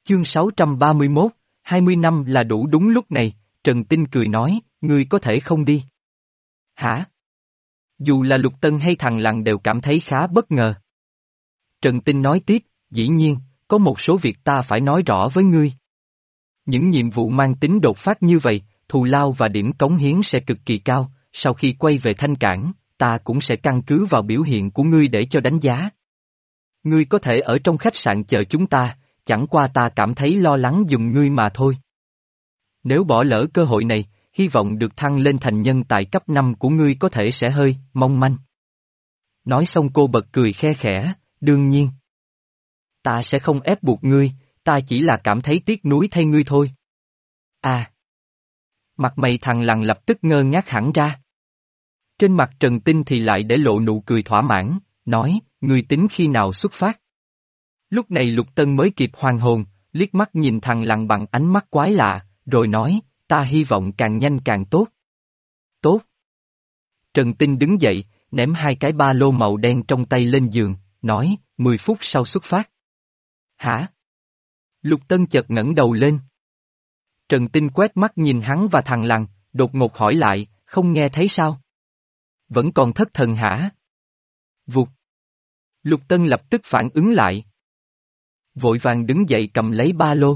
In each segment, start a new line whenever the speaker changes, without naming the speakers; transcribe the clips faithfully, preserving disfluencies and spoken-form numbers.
Chương sáu trăm ba mươi mốt, hai mươi năm là đủ. Đúng lúc này, Trần Tinh cười nói, ngươi có thể không đi. Hả? Dù là Lục Tân hay thằng Lằn đều cảm thấy khá bất ngờ. Trần Tinh nói tiếp, dĩ nhiên, có một số việc ta phải nói rõ với ngươi. Những nhiệm vụ mang tính đột phát như vậy, thù lao và điểm cống hiến sẽ cực kỳ cao, sau khi quay về Thanh Cảng, ta cũng sẽ căn cứ vào biểu hiện của ngươi để cho đánh giá. Ngươi có thể ở trong khách sạn chờ chúng ta, chẳng qua ta cảm thấy lo lắng dùng ngươi mà thôi. Nếu bỏ lỡ cơ hội này, hy vọng được thăng lên thành nhân tài cấp năm của ngươi có thể sẽ hơi mong manh. Nói xong cô bật cười khe khẽ, đương nhiên. Ta sẽ không ép buộc ngươi, ta chỉ là cảm thấy tiếc nuối thay ngươi thôi. À. Mặt mày thằng Lằn lập tức ngơ ngác hẳn ra. Trên mặt Trần Tinh thì lại để lộ nụ cười thỏa mãn, nói, ngươi tính khi nào xuất phát. Lúc này Lục Tân mới kịp hoàn hồn, liếc mắt nhìn thằng Lằn bằng ánh mắt quái lạ, rồi nói, ta hy vọng càng nhanh càng tốt. Tốt. Trần Tinh đứng dậy, ném hai cái ba lô màu đen trong tay lên giường, nói, mười phút sau xuất phát. Hả? Lục Tân chợt ngẩng đầu lên. Trần Tinh quét mắt nhìn hắn và thằng Lằn, đột ngột hỏi lại, không nghe thấy sao? Vẫn còn thất thần hả? Vụt. Lục Tân lập tức phản ứng lại. Vội vàng đứng dậy cầm lấy ba lô.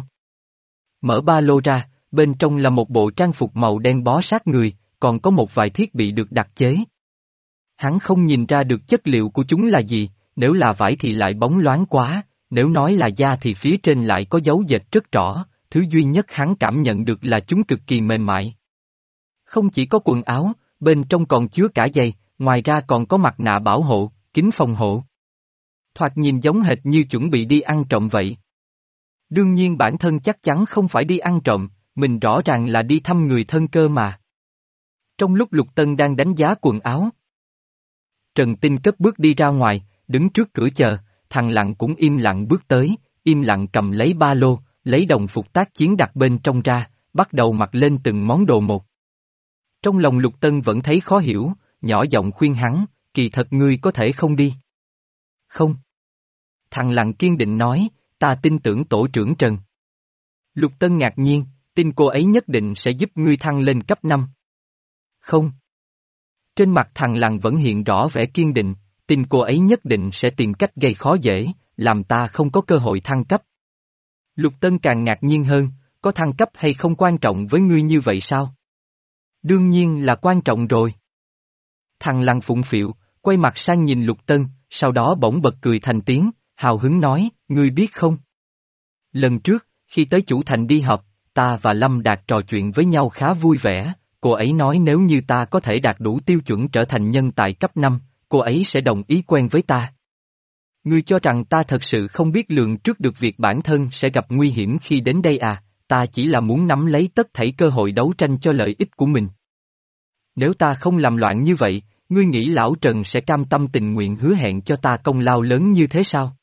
Mở ba lô ra, bên trong là một bộ trang phục màu đen bó sát người, còn có một vài thiết bị được đặc chế. Hắn không nhìn ra được chất liệu của chúng là gì, nếu là vải thì lại bóng loáng quá, nếu nói là da thì phía trên lại có dấu dệt rất rõ, thứ duy nhất hắn cảm nhận được là chúng cực kỳ mềm mại. Không chỉ có quần áo, bên trong còn chứa cả giày, ngoài ra còn có mặt nạ bảo hộ, kính phòng hộ. Thoạt nhìn giống hệt như chuẩn bị đi ăn trộm vậy. Đương nhiên bản thân chắc chắn không phải đi ăn trộm, mình rõ ràng là đi thăm người thân cơ mà. Trong lúc Lục Tân đang đánh giá quần áo, Trần Tinh cất bước đi ra ngoài, đứng trước cửa chờ, thằng Lặn cũng im lặng bước tới, im lặng cầm lấy ba lô, lấy đồng phục tác chiến đặt bên trong ra, bắt đầu mặc lên từng món đồ một. Trong lòng Lục Tân vẫn thấy khó hiểu, nhỏ giọng khuyên hắn, kỳ thật ngươi có thể không đi. Không. Thằng Lặn kiên định nói, ta tin tưởng tổ trưởng Trần. Lục Tân ngạc nhiên, tin cô ấy nhất định sẽ giúp ngươi thăng lên cấp năm. Không. Trên mặt thằng Lặn vẫn hiện rõ vẻ kiên định, tin cô ấy nhất định sẽ tìm cách gây khó dễ, làm ta không có cơ hội thăng cấp. Lục Tân càng ngạc nhiên hơn, có thăng cấp hay không quan trọng với ngươi như vậy sao? Đương nhiên là quan trọng rồi. Thằng Lặn phụng phịu, quay mặt sang nhìn Lục Tân, sau đó bỗng bật cười thành tiếng, hào hứng nói, ngươi biết không? Lần trước, khi tới chủ thành đi họp, ta và Lâm Đạt trò chuyện với nhau khá vui vẻ, cô ấy nói nếu như ta có thể đạt đủ tiêu chuẩn trở thành nhân tài cấp năm, cô ấy sẽ đồng ý quen với ta. Ngươi cho rằng ta thật sự không biết lường trước được việc bản thân sẽ gặp nguy hiểm khi đến đây à, ta chỉ là muốn nắm lấy tất thảy cơ hội đấu tranh cho lợi ích của mình. Nếu ta không làm loạn như vậy, ngươi nghĩ lão Trần sẽ cam tâm tình nguyện hứa hẹn cho ta công lao lớn như thế sao?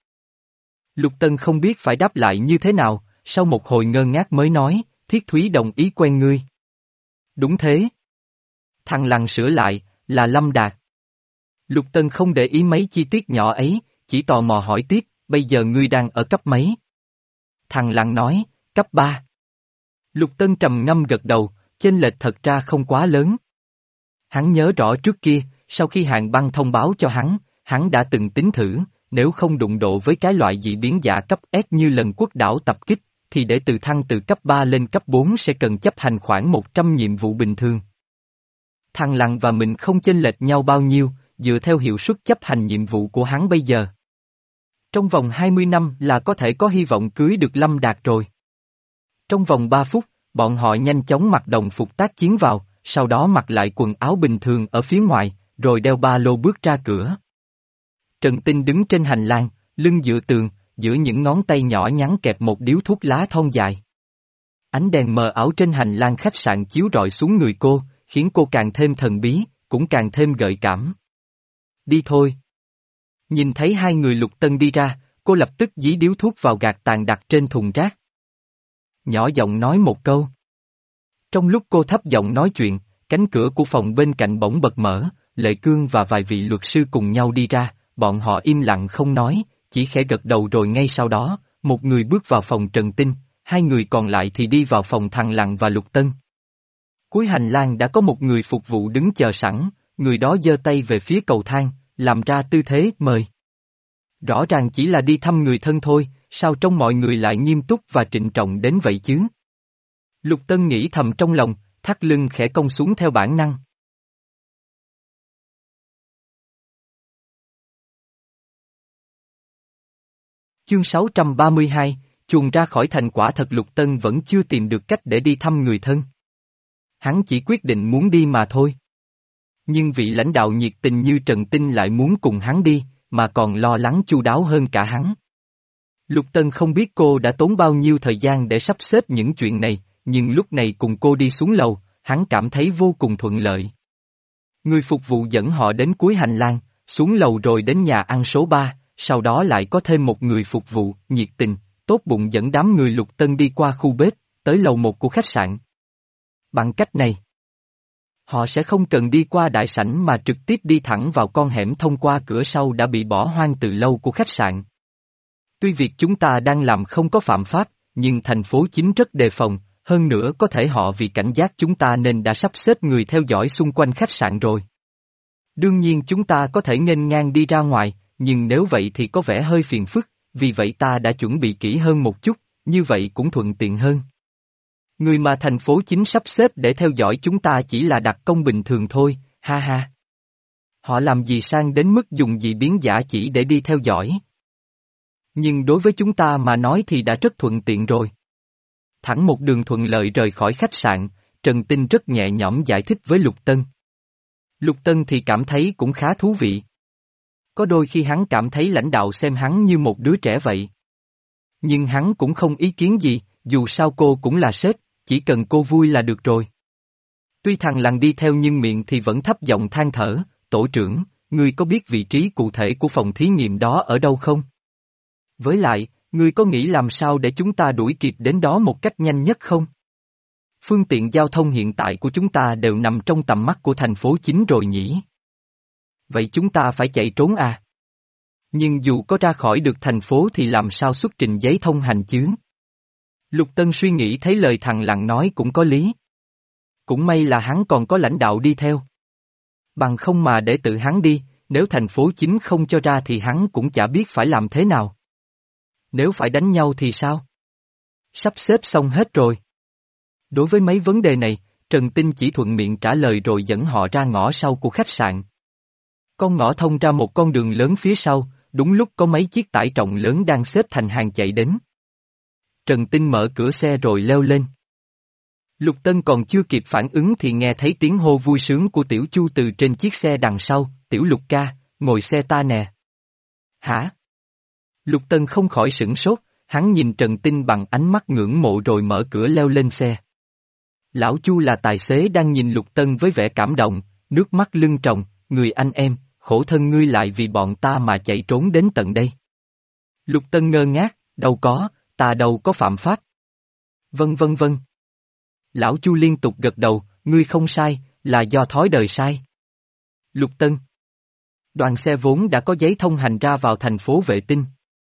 Lục Tân không biết phải đáp lại như thế nào, sau một hồi ngơ ngác mới nói, Thiết Thúy đồng ý quen ngươi. Đúng thế. Thằng Lằn sửa lại, là Lâm Đạt. Lục Tân không để ý mấy chi tiết nhỏ ấy, chỉ tò mò hỏi tiếp, bây giờ ngươi đang ở cấp mấy? Thằng Lằn nói, cấp ba. Lục Tân trầm ngâm gật đầu, chênh lệch thật ra không quá lớn. Hắn nhớ rõ trước kia, sau khi Hàn Băng thông báo cho hắn, hắn đã từng tính thử, nếu không đụng độ với cái loại dị biến giả cấp S như lần Quốc đảo tập kích, thì để từ thăng từ cấp ba lên cấp bốn sẽ cần chấp hành khoảng một trăm nhiệm vụ bình thường. Thằng Lằn và mình không chênh lệch nhau bao nhiêu, dựa theo hiệu suất chấp hành nhiệm vụ của hắn bây giờ. Trong vòng hai mươi năm là có thể có hy vọng cưới được Lâm Đạt rồi. Trong vòng ba phút, bọn họ nhanh chóng mặc đồng phục tác chiến vào, sau đó mặc lại quần áo bình thường ở phía ngoài, rồi đeo ba lô bước ra cửa. Trần Tinh đứng trên hành lang, lưng dựa tường, giữa những ngón tay nhỏ nhắn kẹp một điếu thuốc lá thon dài. Ánh đèn mờ ảo trên hành lang khách sạn chiếu rọi xuống người cô, khiến cô càng thêm thần bí, cũng càng thêm gợi cảm. Đi thôi. Nhìn thấy hai người Lục Tân đi ra, cô lập tức dí điếu thuốc vào gạt tàn đặt trên thùng rác. Nhỏ giọng nói một câu. Trong lúc cô thấp giọng nói chuyện, cánh cửa của phòng bên cạnh bỗng bật mở, Lệ Cương và vài vị luật sư cùng nhau đi ra, bọn họ im lặng không nói, chỉ khẽ gật đầu rồi ngay sau đó, một người bước vào phòng Trần Tinh, hai người còn lại thì đi vào phòng Thằng Lằn và Lục Tân. Cuối hành lang đã có một người phục vụ đứng chờ sẵn, người đó giơ tay về phía cầu thang, làm ra tư thế mời. Rõ ràng chỉ là đi thăm người thân thôi, sao trông mọi người lại nghiêm túc và trịnh trọng đến vậy chứ? Lục Tân nghĩ thầm trong lòng, thắt lưng khẽ cong xuống theo bản năng. Chương sáu trăm ba mươi hai, chuồn ra khỏi thành. Quả thật Lục Tân vẫn chưa tìm được cách để đi thăm người thân. Hắn chỉ quyết định muốn đi mà thôi. Nhưng vị lãnh đạo nhiệt tình như Trần Tinh lại muốn cùng hắn đi, mà còn lo lắng chu đáo hơn cả hắn. Lục Tân không biết cô đã tốn bao nhiêu thời gian để sắp xếp những chuyện này, nhưng lúc này cùng cô đi xuống lầu, hắn cảm thấy vô cùng thuận lợi. Người phục vụ dẫn họ đến cuối hành lang, xuống lầu rồi đến nhà ăn số ba, sau đó lại có thêm một người phục vụ, nhiệt tình, tốt bụng dẫn đám người Lục Tân đi qua khu bếp, tới lầu một của khách sạn. Bằng cách này, họ sẽ không cần đi qua đại sảnh mà trực tiếp đi thẳng vào con hẻm thông qua cửa sau đã bị bỏ hoang từ lâu của khách sạn. Tuy việc chúng ta đang làm không có phạm pháp, nhưng thành phố chính rất đề phòng, hơn nữa có thể họ vì cảnh giác chúng ta nên đã sắp xếp người theo dõi xung quanh khách sạn rồi. Đương nhiên chúng ta có thể nghênh ngang đi ra ngoài, nhưng nếu vậy thì có vẻ hơi phiền phức, vì vậy ta đã chuẩn bị kỹ hơn một chút, như vậy cũng thuận tiện hơn. Người mà thành phố chính sắp xếp để theo dõi chúng ta chỉ là đặc công bình thường thôi, ha ha. Họ làm gì sang đến mức dùng dị biến giả chỉ để đi theo dõi. Nhưng đối với chúng ta mà nói thì đã rất thuận tiện rồi. Thẳng một đường thuận lợi rời khỏi khách sạn, Trần Tinh rất nhẹ nhõm giải thích với Lục Tân. Lục Tân thì cảm thấy cũng khá thú vị. Có đôi khi hắn cảm thấy lãnh đạo xem hắn như một đứa trẻ vậy. Nhưng hắn cũng không ý kiến gì, dù sao cô cũng là sếp, chỉ cần cô vui là được rồi. Tuy Thằng Lằn đi theo nhưng miệng thì vẫn thấp giọng than thở, tổ trưởng, ngươi có biết vị trí cụ thể của phòng thí nghiệm đó ở đâu không? Với lại, ngươi có nghĩ làm sao để chúng ta đuổi kịp đến đó một cách nhanh nhất không? Phương tiện giao thông hiện tại của chúng ta đều nằm trong tầm mắt của thành phố chính rồi nhỉ? Vậy chúng ta phải chạy trốn à? Nhưng dù có ra khỏi được thành phố thì làm sao xuất trình giấy thông hành chứ? Lục Tân suy nghĩ thấy lời Thằng Lằn nói cũng có lý. Cũng may là hắn còn có lãnh đạo đi theo. Bằng không mà để tự hắn đi, nếu thành phố chính không cho ra thì hắn cũng chả biết phải làm thế nào. Nếu phải đánh nhau thì sao? Sắp xếp xong hết rồi. Đối với mấy vấn đề này, Trần Tinh chỉ thuận miệng trả lời rồi dẫn họ ra ngõ sau của khách sạn. Con ngõ thông ra một con đường lớn phía sau, đúng lúc có mấy chiếc tải trọng lớn đang xếp thành hàng chạy đến. Trần Tinh mở cửa xe rồi leo lên. Lục Tân còn chưa kịp phản ứng thì nghe thấy tiếng hô vui sướng của Tiểu Chu từ trên chiếc xe đằng sau, Tiểu Lục ca, ngồi xe ta nè. Hả? Lục Tân không khỏi sửng sốt, hắn nhìn Trần Tinh bằng ánh mắt ngưỡng mộ rồi mở cửa leo lên xe. Lão Chu là tài xế đang nhìn Lục Tân với vẻ cảm động, nước mắt lưng tròng, người anh em, khổ thân ngươi lại vì bọn ta mà chạy trốn đến tận đây. Lục Tân ngơ ngác, đâu có, ta đâu có phạm pháp. Vân vân vân. Lão Chu liên tục gật đầu, ngươi không sai, là do thói đời sai. Lục Tân. Đoàn xe vốn đã có giấy thông hành ra vào thành phố Vệ Tinh.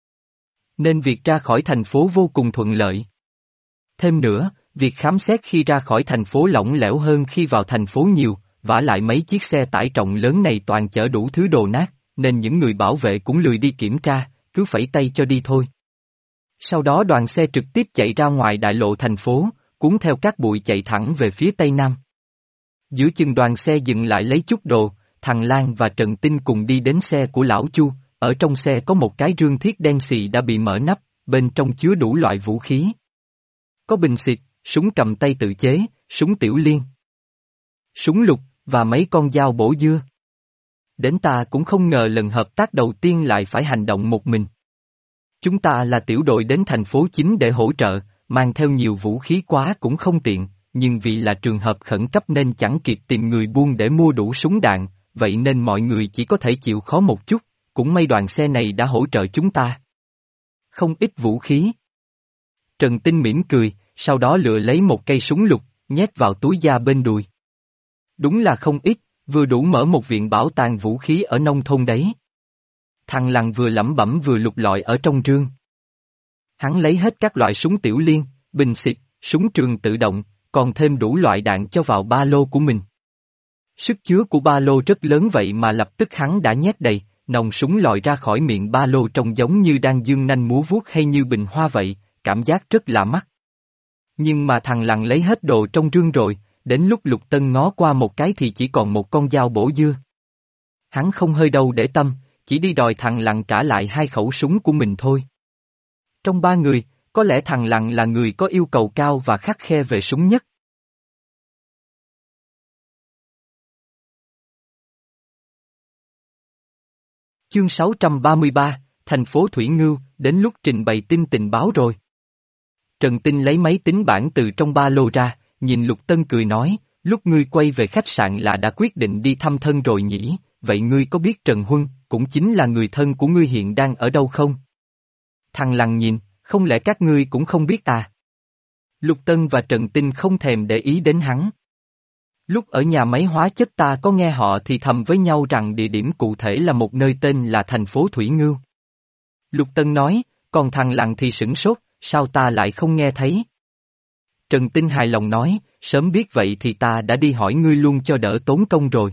Nên việc ra khỏi thành phố vô cùng thuận lợi. Thêm nữa, việc khám xét khi ra khỏi thành phố lỏng lẻo hơn khi vào thành phố nhiều, vả lại mấy chiếc xe tải trọng lớn này toàn chở đủ thứ đồ nát, nên những người bảo vệ cũng lười đi kiểm tra, cứ phẩy tay cho đi thôi. Sau đó đoàn xe trực tiếp chạy ra ngoài đại lộ thành phố, cuốn theo các bụi chạy thẳng về phía tây nam. Giữa chừng đoàn xe dừng lại lấy chút đồ, Thằng Lan và Trần Tinh cùng đi đến xe của lão Chu, ở trong xe có một cái rương thiết đen xì đã bị mở nắp, bên trong chứa đủ loại vũ khí. Có bình xịt, súng cầm tay tự chế, súng tiểu liên, súng lục, và mấy con dao bổ dưa. Đến ta cũng không ngờ lần hợp tác đầu tiên lại phải hành động một mình. Chúng ta là tiểu đội đến thành phố chính để hỗ trợ, mang theo nhiều vũ khí quá cũng không tiện, nhưng vì là trường hợp khẩn cấp nên chẳng kịp tìm người buôn để mua đủ súng đạn, vậy nên mọi người chỉ có thể chịu khó một chút, cũng may đoàn xe này đã hỗ trợ chúng ta. Không ít vũ khí. Trần Tinh mỉm cười, sau đó lựa lấy một cây súng lục, nhét vào túi da bên đùi. Đúng là không ít, vừa đủ mở một viện bảo tàng vũ khí ở nông thôn đấy. Thằng Lằn vừa lẩm bẩm vừa lục lọi ở trong rương. Hắn lấy hết các loại súng tiểu liên, bình xịt, súng trường tự động, còn thêm đủ loại đạn cho vào ba lô của mình. Sức chứa của ba lô rất lớn vậy mà lập tức hắn đã nhét đầy, nòng súng lòi ra khỏi miệng ba lô trông giống như đang dương nanh múa vuốt hay như bình hoa vậy, cảm giác rất lạ mắt. Nhưng mà thằng Lằn lấy hết đồ trong rương rồi, đến lúc Lục Tân ngó qua một cái thì chỉ còn một con dao bổ dưa. Hắn không hơi đâu để tâm, chỉ đi đòi thằng Lằn trả lại hai khẩu súng của mình thôi. Trong ba người, có lẽ thằng Lằn là người có yêu cầu cao và khắt khe về súng nhất. Chương sáu trăm ba mươi ba, thành phố Thủy Ngưu, đến lúc trình bày tin tình báo rồi. Trần Tinh lấy máy tính bảng từ trong ba lô ra, nhìn Lục Tân cười nói, lúc ngươi quay về khách sạn là đã quyết định đi thăm thân rồi nhỉ, vậy ngươi có biết Trần Huân, cũng chính là người thân của ngươi hiện đang ở đâu không? Thằng Lằn nhìn, không lẽ các ngươi cũng không biết à? Lục Tân và Trần Tinh không thèm để ý đến hắn. Lúc ở nhà máy hóa chất ta có nghe họ thì thầm với nhau rằng địa điểm cụ thể là một nơi tên là thành phố Thủy Ngưu. Lục Tân nói, còn thằng Lằn thì sửng sốt, sao ta lại không nghe thấy? Trần Tinh hài lòng nói, sớm biết vậy thì ta đã đi hỏi ngươi luôn cho đỡ tốn công rồi.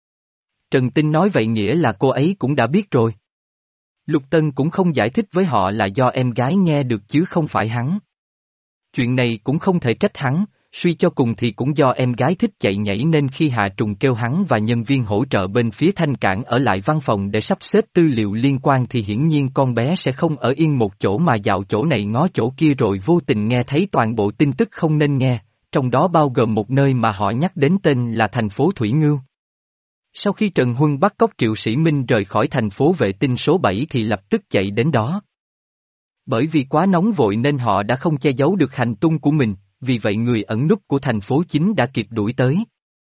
Trần Tinh nói vậy nghĩa là cô ấy cũng đã biết rồi. Lục Tân cũng không giải thích với họ là do em gái nghe được chứ không phải hắn. Chuyện này cũng không thể trách hắn, suy cho cùng thì cũng do em gái thích chạy nhảy nên khi Hạ Trùng kêu hắn và nhân viên hỗ trợ bên phía Thanh Cảng ở lại văn phòng để sắp xếp tư liệu liên quan thì hiển nhiên con bé sẽ không ở yên một chỗ mà dạo chỗ này ngó chỗ kia rồi vô tình nghe thấy toàn bộ tin tức không nên nghe, trong đó bao gồm một nơi mà họ nhắc đến tên là thành phố Thủy Ngưu. Sau khi Trần Huân bắt cóc Triệu Sĩ Minh rời khỏi thành phố vệ tinh số bảy thì lập tức chạy đến đó. Bởi vì quá nóng vội nên họ đã không che giấu được hành tung của mình, vì vậy người ẩn núp của thành phố chính đã kịp đuổi tới.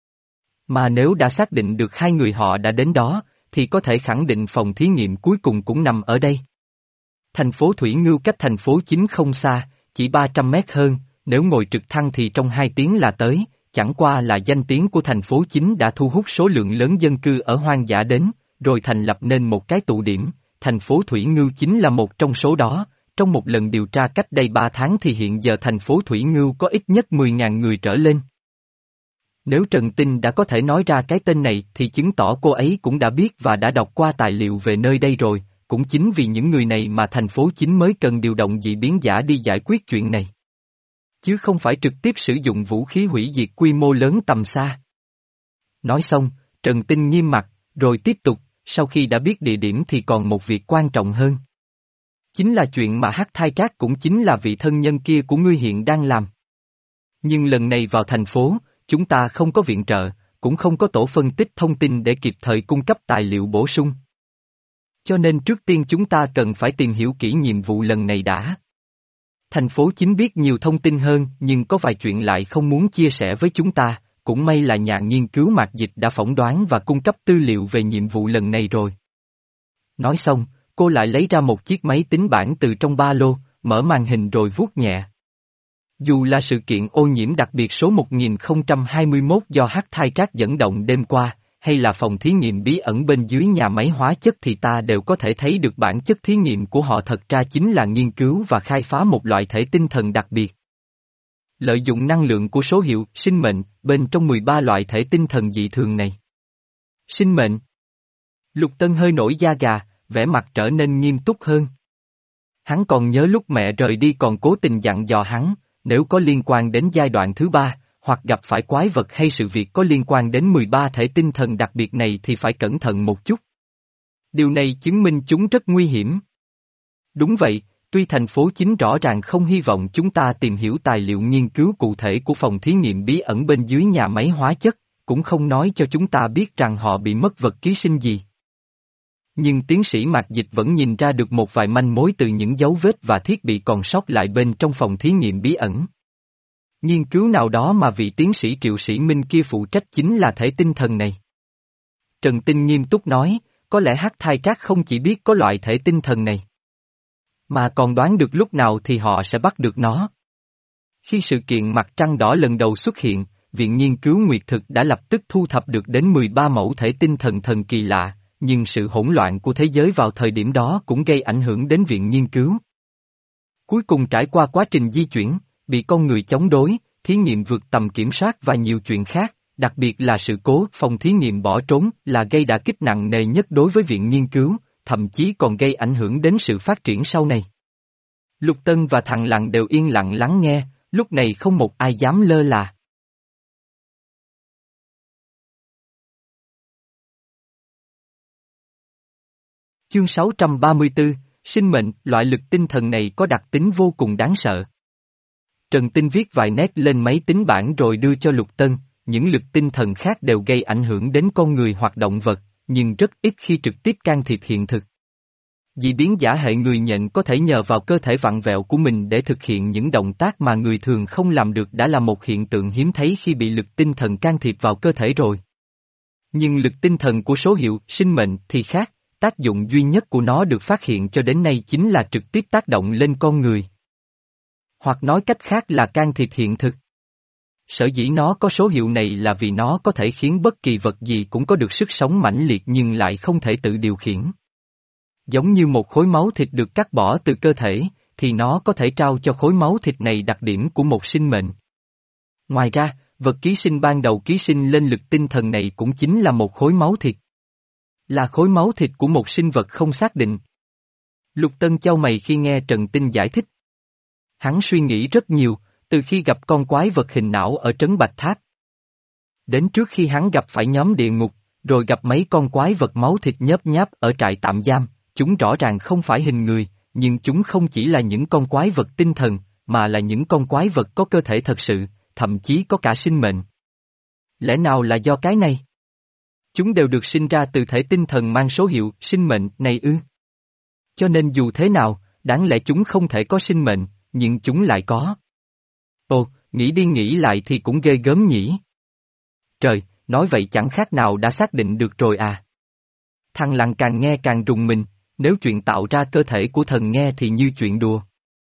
Mà nếu đã xác định được hai người họ đã đến đó, thì có thể khẳng định phòng thí nghiệm cuối cùng cũng nằm ở đây. Thành phố Thủy Ngưu cách thành phố chính không xa, chỉ ba trăm mét hơn, nếu ngồi trực thăng thì trong hai tiếng là tới, chẳng qua là danh tiếng của thành phố chính đã thu hút số lượng lớn dân cư ở hoang dã đến, rồi thành lập nên một cái tụ điểm, thành phố Thủy Ngưu chính là một trong số đó. Trong một lần điều tra cách đây ba tháng thì hiện giờ thành phố Thủy Ngưu có ít nhất mười nghìn người trở lên. Nếu Trần Tinh đã có thể nói ra cái tên này thì chứng tỏ cô ấy cũng đã biết và đã đọc qua tài liệu về nơi đây rồi, cũng chính vì những người này mà thành phố chính mới cần điều động dị biến giả đi giải quyết chuyện này. Chứ không phải trực tiếp sử dụng vũ khí hủy diệt quy mô lớn tầm xa. Nói xong, Trần Tinh nghiêm mặt, rồi tiếp tục, sau khi đã biết địa điểm thì còn một việc quan trọng hơn. Chính là chuyện mà Hắc Thai Trác cũng chính là vị thân nhân kia của ngươi hiện đang làm. Nhưng lần này vào thành phố, chúng ta không có viện trợ, cũng không có tổ phân tích thông tin để kịp thời cung cấp tài liệu bổ sung. Cho nên trước tiên chúng ta cần phải tìm hiểu kỹ nhiệm vụ lần này đã. Thành phố chính biết nhiều thông tin hơn nhưng có vài chuyện lại không muốn chia sẻ với chúng ta, cũng may là nhà nghiên cứu Mạc Dịch đã phỏng đoán và cung cấp tư liệu về nhiệm vụ lần này rồi. Nói xong, cô lại lấy ra một chiếc máy tính bảng từ trong ba lô, mở màn hình rồi vuốt nhẹ. Dù là sự kiện ô nhiễm đặc biệt số một nghìn không trăm hai mươi mốt do Hắc Thai Trác dẫn động đêm qua, hay là phòng thí nghiệm bí ẩn bên dưới nhà máy hóa chất thì ta đều có thể thấy được bản chất thí nghiệm của họ thật ra chính là nghiên cứu và khai phá một loại thể tinh thần đặc biệt. Lợi dụng năng lượng của số hiệu sinh mệnh bên trong mười ba loại thể tinh thần dị thường này. Sinh mệnh. Lục Tân hơi nổi da gà, vẻ mặt trở nên nghiêm túc hơn. Hắn còn nhớ lúc mẹ rời đi còn cố tình dặn dò hắn, nếu có liên quan đến giai đoạn thứ ba, hoặc gặp phải quái vật hay sự việc có liên quan đến mười ba thể tinh thần đặc biệt này thì phải cẩn thận một chút. Điều này chứng minh chúng rất nguy hiểm. Đúng vậy, tuy thành phố chính rõ ràng không hy vọng chúng ta tìm hiểu tài liệu nghiên cứu cụ thể của phòng thí nghiệm bí ẩn bên dưới nhà máy hóa chất, cũng không nói cho chúng ta biết rằng họ bị mất vật ký sinh gì. Nhưng tiến sĩ Mạc Dịch vẫn nhìn ra được một vài manh mối từ những dấu vết và thiết bị còn sót lại bên trong phòng thí nghiệm bí ẩn. Nghiên cứu nào đó mà vị tiến sĩ Triệu Sĩ Minh kia phụ trách chính là thể tinh thần này. Trần Tinh nghiêm túc nói, có lẽ Hắc Thai Trác không chỉ biết có loại thể tinh thần này, mà còn đoán được lúc nào thì họ sẽ bắt được nó. Khi sự kiện mặt trăng đỏ lần đầu xuất hiện, Viện Nghiên cứu Nguyệt Thực đã lập tức thu thập được đến mười ba mẫu thể tinh thần thần kỳ lạ, nhưng sự hỗn loạn của thế giới vào thời điểm đó cũng gây ảnh hưởng đến Viện Nghiên cứu. Cuối cùng trải qua quá trình di chuyển, bị con người chống đối, thí nghiệm vượt tầm kiểm soát và nhiều chuyện khác, đặc biệt là sự cố phòng thí nghiệm bỏ trốn là gây đả kích nặng nề nhất đối với viện nghiên cứu, thậm chí còn gây ảnh hưởng đến sự phát triển sau này. Lục Tân và Thằng Lằn đều yên lặng lắng nghe, lúc này không một ai dám lơ là. Chương sáu trăm ba mươi tư, sinh mệnh, loại lực tinh thần này có đặc tính vô cùng đáng sợ. Trần Tinh viết vài nét lên máy tính bảng rồi đưa cho Lục Tân, những lực tinh thần khác đều gây ảnh hưởng đến con người hoặc động vật, nhưng rất ít khi trực tiếp can thiệp hiện thực. Dị biến giả hệ người nhện có thể nhờ vào cơ thể vặn vẹo của mình để thực hiện những động tác mà người thường không làm được đã là một hiện tượng hiếm thấy khi bị lực tinh thần can thiệp vào cơ thể rồi. Nhưng lực tinh thần của số hiệu, sinh mệnh thì khác, tác dụng duy nhất của nó được phát hiện cho đến nay chính là trực tiếp tác động lên con người. Hoặc nói cách khác là can thiệp hiện thực. Sở dĩ nó có số hiệu này là vì nó có thể khiến bất kỳ vật gì cũng có được sức sống mãnh liệt nhưng lại không thể tự điều khiển. Giống như một khối máu thịt được cắt bỏ từ cơ thể, thì nó có thể trao cho khối máu thịt này đặc điểm của một sinh mệnh. Ngoài ra, vật ký sinh ban đầu ký sinh lên lực tinh thần này cũng chính là một khối máu thịt. Là khối máu thịt của một sinh vật không xác định. Lục Tân chau mày khi nghe Trần Tinh giải thích. Hắn suy nghĩ rất nhiều, từ khi gặp con quái vật hình não ở trấn Bạch Tháp. Đến trước khi hắn gặp phải nhóm địa ngục, rồi gặp mấy con quái vật máu thịt nhớp nháp ở trại tạm giam, chúng rõ ràng không phải hình người, nhưng chúng không chỉ là những con quái vật tinh thần, mà là những con quái vật có cơ thể thật sự, thậm chí có cả sinh mệnh. Lẽ nào là do cái này? Chúng đều được sinh ra từ thể tinh thần mang số hiệu sinh mệnh này ư? Cho nên dù thế nào, đáng lẽ chúng không thể có sinh mệnh, nhưng chúng lại có. Ồ, nghĩ đi nghĩ lại thì cũng ghê gớm nhỉ. Trời, nói vậy chẳng khác nào đã xác định được rồi à. Thằng Lằn càng nghe càng rùng mình, nếu chuyện tạo ra cơ thể của thần nghe thì như chuyện đùa.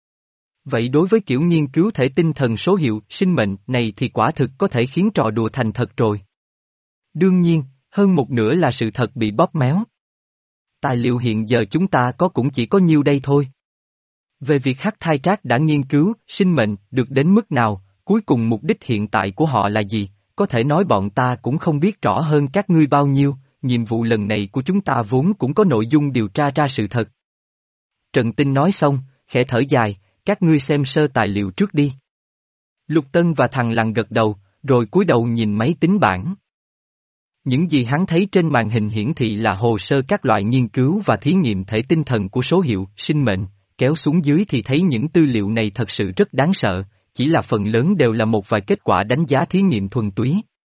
Vậy đối với kiểu nghiên cứu thể tinh thần số hiệu, sinh mệnh này thì quả thực có thể khiến trò đùa thành thật rồi. Đương nhiên, hơn một nửa là sự thật bị bóp méo. Tài liệu hiện giờ chúng ta có cũng chỉ có nhiêu đây thôi. Về việc Hắc Thai Trác đã nghiên cứu sinh mệnh được đến mức nào, cuối cùng mục đích hiện tại của họ là gì, có thể nói bọn ta cũng không biết rõ hơn các ngươi bao nhiêu, nhiệm vụ lần này của chúng ta vốn cũng có nội dung điều tra ra sự thật. Trần Tinh nói xong, khẽ thở dài, các ngươi xem sơ tài liệu trước đi. Lục Tân và Thằng Lằn gật đầu, rồi cúi đầu nhìn máy tính bảng. Những gì hắn thấy trên màn hình hiển thị là hồ sơ các loại nghiên cứu và thí nghiệm thể tinh thần của số hiệu, sinh mệnh, kéo xuống dưới thì thấy những tư liệu này thật sự rất đáng sợ, chỉ là phần lớn đều là một vài kết quả đánh giá thí nghiệm thuần túy.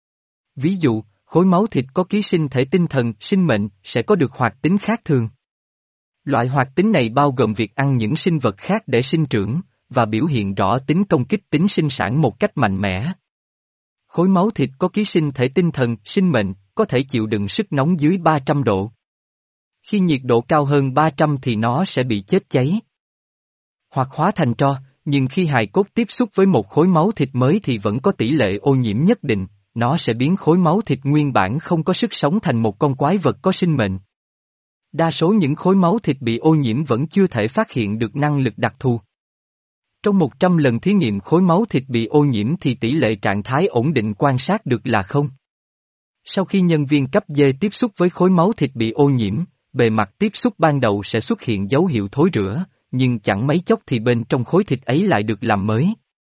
Ví dụ, khối máu thịt có ký sinh thể tinh thần, sinh mệnh, sẽ có được hoạt tính khác thường. Loại hoạt tính này bao gồm việc ăn những sinh vật khác để sinh trưởng, và biểu hiện rõ tính công kích tính sinh sản một cách mạnh mẽ. Khối máu thịt có ký sinh thể tinh thần, sinh mệnh, có thể chịu đựng sức nóng dưới ba trăm độ. Khi nhiệt độ cao hơn ba trăm thì nó sẽ bị chết cháy. Hoặc hóa thành tro, nhưng khi hài cốt tiếp xúc với một khối máu thịt mới thì vẫn có tỷ lệ ô nhiễm nhất định, nó sẽ biến khối máu thịt nguyên bản không có sức sống thành một con quái vật có sinh mệnh. Đa số những khối máu thịt bị ô nhiễm vẫn chưa thể phát hiện được năng lực đặc thù. Trong một trăm lần thí nghiệm khối máu thịt bị ô nhiễm thì tỷ lệ trạng thái ổn định quan sát được là không. Sau khi nhân viên cấp D tiếp xúc với khối máu thịt bị ô nhiễm, bề mặt tiếp xúc ban đầu sẽ xuất hiện dấu hiệu thối rữa, nhưng chẳng mấy chốc thì bên trong khối thịt ấy lại được làm mới.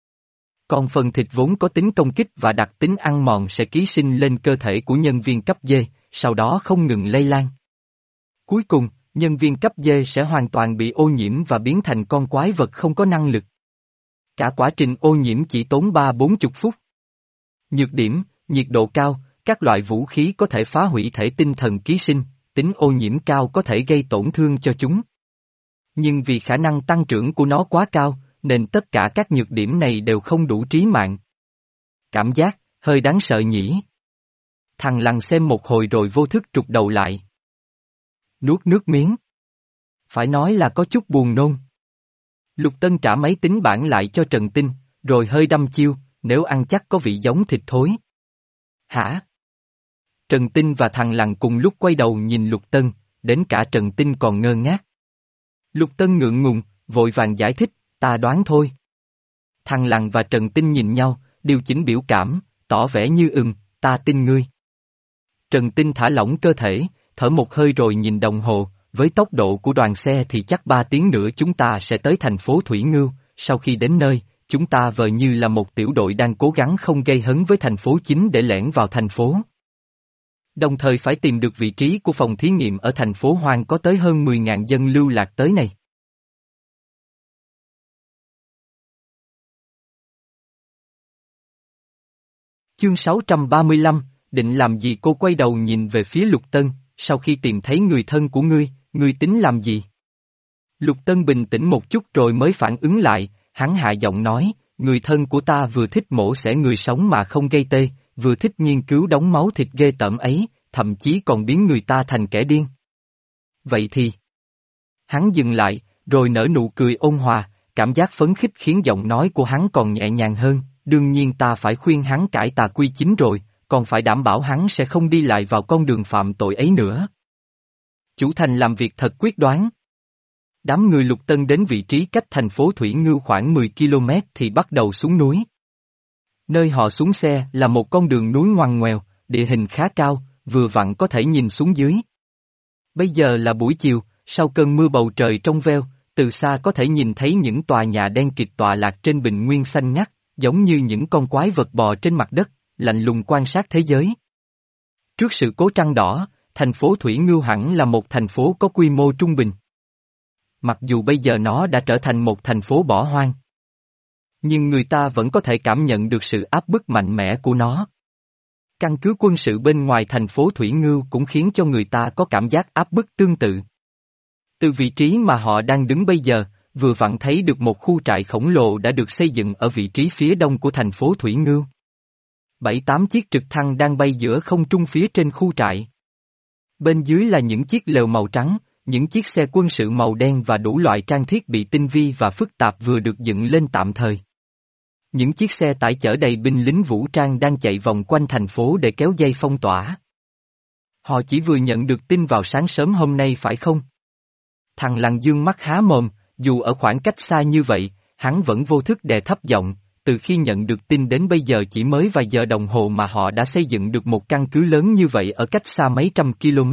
Còn phần thịt vốn có tính công kích và đặc tính ăn mòn sẽ ký sinh lên cơ thể của nhân viên cấp D, sau đó không ngừng lây lan. Cuối cùng, nhân viên cấp D sẽ hoàn toàn bị ô nhiễm và biến thành con quái vật không có năng lực. Cả quá trình ô nhiễm chỉ tốn ba bốn chục phút. Nhược điểm, nhiệt độ cao, các loại vũ khí có thể phá hủy thể tinh thần ký sinh, tính ô nhiễm cao có thể gây tổn thương cho chúng. Nhưng vì khả năng tăng trưởng của nó quá cao, nên tất cả các nhược điểm này đều không đủ trí mạng. Cảm giác, hơi đáng sợ nhỉ. Thằng Lằn xem một hồi rồi vô thức trục đầu lại. Nuốt nước miếng. Phải nói là có chút buồn nôn. Lục Tân trả máy tính bảng lại cho Trần Tinh, rồi hơi đăm chiêu, nếu ăn chắc có vị giống thịt thối. Hả? Trần Tinh và Thằng Lằn cùng lúc quay đầu nhìn Lục Tân, đến cả Trần Tinh còn ngơ ngác. Lục Tân ngượng ngùng, vội vàng giải thích, ta đoán thôi. Thằng Lằn và Trần Tinh nhìn nhau, điều chỉnh biểu cảm, tỏ vẻ như ừm, ta tin ngươi. Trần Tinh thả lỏng cơ thể, thở một hơi rồi nhìn đồng hồ, với tốc độ của đoàn xe thì chắc ba tiếng nữa chúng ta sẽ tới thành phố Thủy Ngưu, sau khi đến nơi, chúng ta vờ như là một tiểu đội đang cố gắng không gây hấn với thành phố chính để lẻn vào thành phố. Đồng thời phải tìm được vị trí của phòng thí nghiệm ở thành phố Hoang có tới hơn mười nghìn dân lưu lạc tới này. Chương sáu trăm ba mươi lăm, định làm gì? Cô quay đầu nhìn về phía Lục Tân, sau khi tìm thấy người thân của ngươi, ngươi tính làm gì? Lục Tân bình tĩnh một chút rồi mới phản ứng lại, hắn hạ giọng nói, người thân của ta vừa thích mổ xẻ người sống mà không gây tê, vừa thích nghiên cứu đóng máu thịt ghê tởm ấy, thậm chí còn biến người ta thành kẻ điên. Vậy thì... Hắn dừng lại, rồi nở nụ cười ôn hòa, cảm giác phấn khích khiến giọng nói của hắn còn nhẹ nhàng hơn, đương nhiên ta phải khuyên hắn cải tà quy chính rồi, còn phải đảm bảo hắn sẽ không đi lại vào con đường phạm tội ấy nữa. Chủ thành làm việc thật quyết đoán. Đám người Lục Tân đến vị trí cách thành phố Thủy Ngưu khoảng mười ki lô mét thì bắt đầu xuống núi. Nơi họ xuống xe là một con đường núi ngoằn ngoèo, địa hình khá cao, vừa vặn có thể nhìn xuống dưới. Bây giờ là buổi chiều, sau cơn mưa bầu trời trong veo, từ xa có thể nhìn thấy những tòa nhà đen kịt tọa lạc trên bình nguyên xanh ngắt, giống như những con quái vật bò trên mặt đất, lạnh lùng quan sát thế giới. Trước sự cố trăng đỏ, thành phố Thủy Ngưu hẳn là một thành phố có quy mô trung bình. Mặc dù bây giờ nó đã trở thành một thành phố bỏ hoang. Nhưng người ta vẫn có thể cảm nhận được sự áp bức mạnh mẽ của nó. Căn cứ quân sự bên ngoài thành phố Thủy Ngưu cũng khiến cho người ta có cảm giác áp bức tương tự. Từ vị trí mà họ đang đứng bây giờ, vừa vặn thấy được một khu trại khổng lồ đã được xây dựng ở vị trí phía đông của thành phố Thủy Ngưu. Bảy tám chiếc trực thăng đang bay giữa không trung phía trên khu trại. Bên dưới là những chiếc lều màu trắng, những chiếc xe quân sự màu đen và đủ loại trang thiết bị tinh vi và phức tạp vừa được dựng lên tạm thời. Những chiếc xe tải chở đầy binh lính vũ trang đang chạy vòng quanh thành phố để kéo dây phong tỏa. Họ chỉ vừa nhận được tin vào sáng sớm hôm nay phải không? Thằng Lằn dương mắt há mồm, dù ở khoảng cách xa như vậy, hắn vẫn vô thức đè thấp giọng, từ khi nhận được tin đến bây giờ chỉ mới vài giờ đồng hồ mà họ đã xây dựng được một căn cứ lớn như vậy ở cách xa mấy trăm km.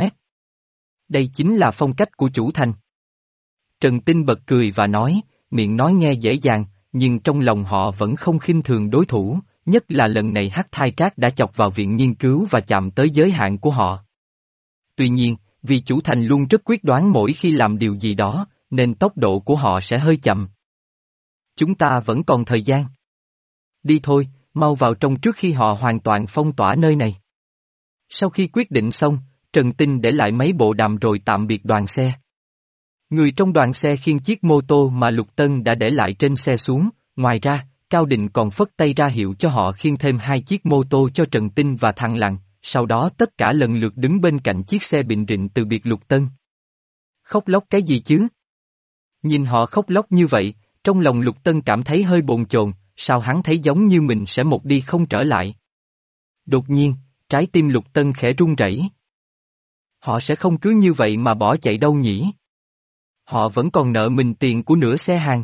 Đây chính là phong cách của chủ thành. Trần Tinh bật cười và nói, miệng nói nghe dễ dàng, nhưng trong lòng họ vẫn không khinh thường đối thủ, nhất là lần này Hắc Thai Trác đã chọc vào viện nghiên cứu và chạm tới giới hạn của họ. Tuy nhiên, vì chủ thành luôn rất quyết đoán mỗi khi làm điều gì đó, nên tốc độ của họ sẽ hơi chậm. Chúng ta vẫn còn thời gian. Đi thôi, mau vào trong trước khi họ hoàn toàn phong tỏa nơi này. Sau khi quyết định xong, Trần Tinh để lại mấy bộ đàm rồi tạm biệt đoàn xe. Người trong đoàn xe khiêng chiếc mô tô mà Lục Tân đã để lại trên xe xuống, ngoài ra, Cao Định còn phất tay ra hiệu cho họ khiêng thêm hai chiếc mô tô cho Trần Tinh và thằng Lằn, sau đó tất cả lần lượt đứng bên cạnh chiếc xe bịn rịn từ biệt Lục Tân. Khóc lóc cái gì chứ? Nhìn họ khóc lóc như vậy, trong lòng Lục Tân cảm thấy hơi bồn chồn, sao hắn thấy giống như mình sẽ một đi không trở lại. Đột nhiên, trái tim Lục Tân khẽ run rẩy. Họ sẽ không cứ như vậy mà bỏ chạy đâu nhỉ? Họ vẫn còn nợ mình tiền của nửa xe hàng.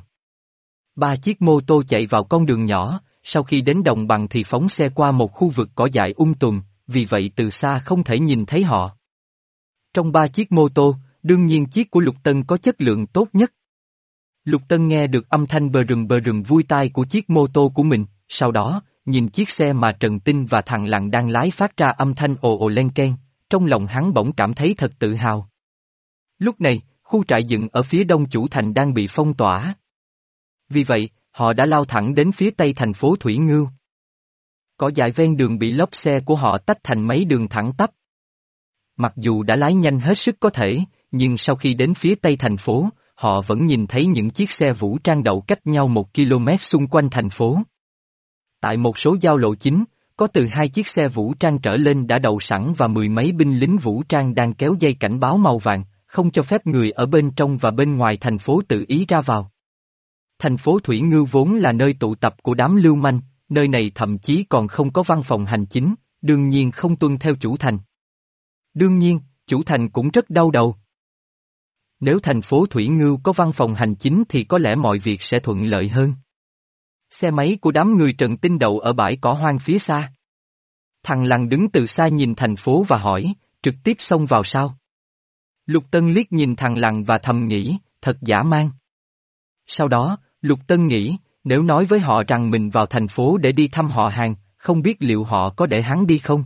Ba chiếc mô tô chạy vào con đường nhỏ, sau khi đến đồng bằng thì phóng xe qua một khu vực cỏ dại um tùm, vì vậy từ xa không thể nhìn thấy họ. Trong ba chiếc mô tô, đương nhiên chiếc của Lục Tân có chất lượng tốt nhất. Lục Tân nghe được âm thanh bờ rừng bờ rừng vui tai của chiếc mô tô của mình, sau đó, nhìn chiếc xe mà Trần Tinh và thằng Lằn đang lái phát ra âm thanh ồ ồ len keng, trong lòng hắn bỗng cảm thấy thật tự hào. Lúc này, khu trại dựng ở phía đông chủ thành đang bị phong tỏa. Vì vậy, họ đã lao thẳng đến phía tây thành phố Thủy Ngưu. Cỏ dại ven đường bị lốp xe của họ tách thành mấy đường thẳng tắp. Mặc dù đã lái nhanh hết sức có thể, nhưng sau khi đến phía tây thành phố, họ vẫn nhìn thấy những chiếc xe vũ trang đậu cách nhau một ki lô mét xung quanh thành phố. Tại một số giao lộ chính, có từ hai chiếc xe vũ trang trở lên đã đậu sẵn và mười mấy binh lính vũ trang đang kéo dây cảnh báo màu vàng, không cho phép người ở bên trong và bên ngoài thành phố tự ý ra vào. Thành phố Thủy Ngưu vốn là nơi tụ tập của đám lưu manh, nơi này thậm chí còn không có văn phòng hành chính, đương nhiên không tuân theo chủ thành. Đương nhiên, chủ thành cũng rất đau đầu. Nếu thành phố Thủy Ngưu có văn phòng hành chính thì có lẽ mọi việc sẽ thuận lợi hơn. Xe máy của đám người Trần Tinh đậu ở bãi cỏ hoang phía xa. Thằng Lằn đứng từ xa nhìn thành phố và hỏi, trực tiếp xông vào sao? Lục Tân liếc nhìn thằng Lằn và thầm nghĩ, thật dã man. Sau đó, Lục Tân nghĩ, nếu nói với họ rằng mình vào thành phố để đi thăm họ hàng, không biết liệu họ có để hắn đi không?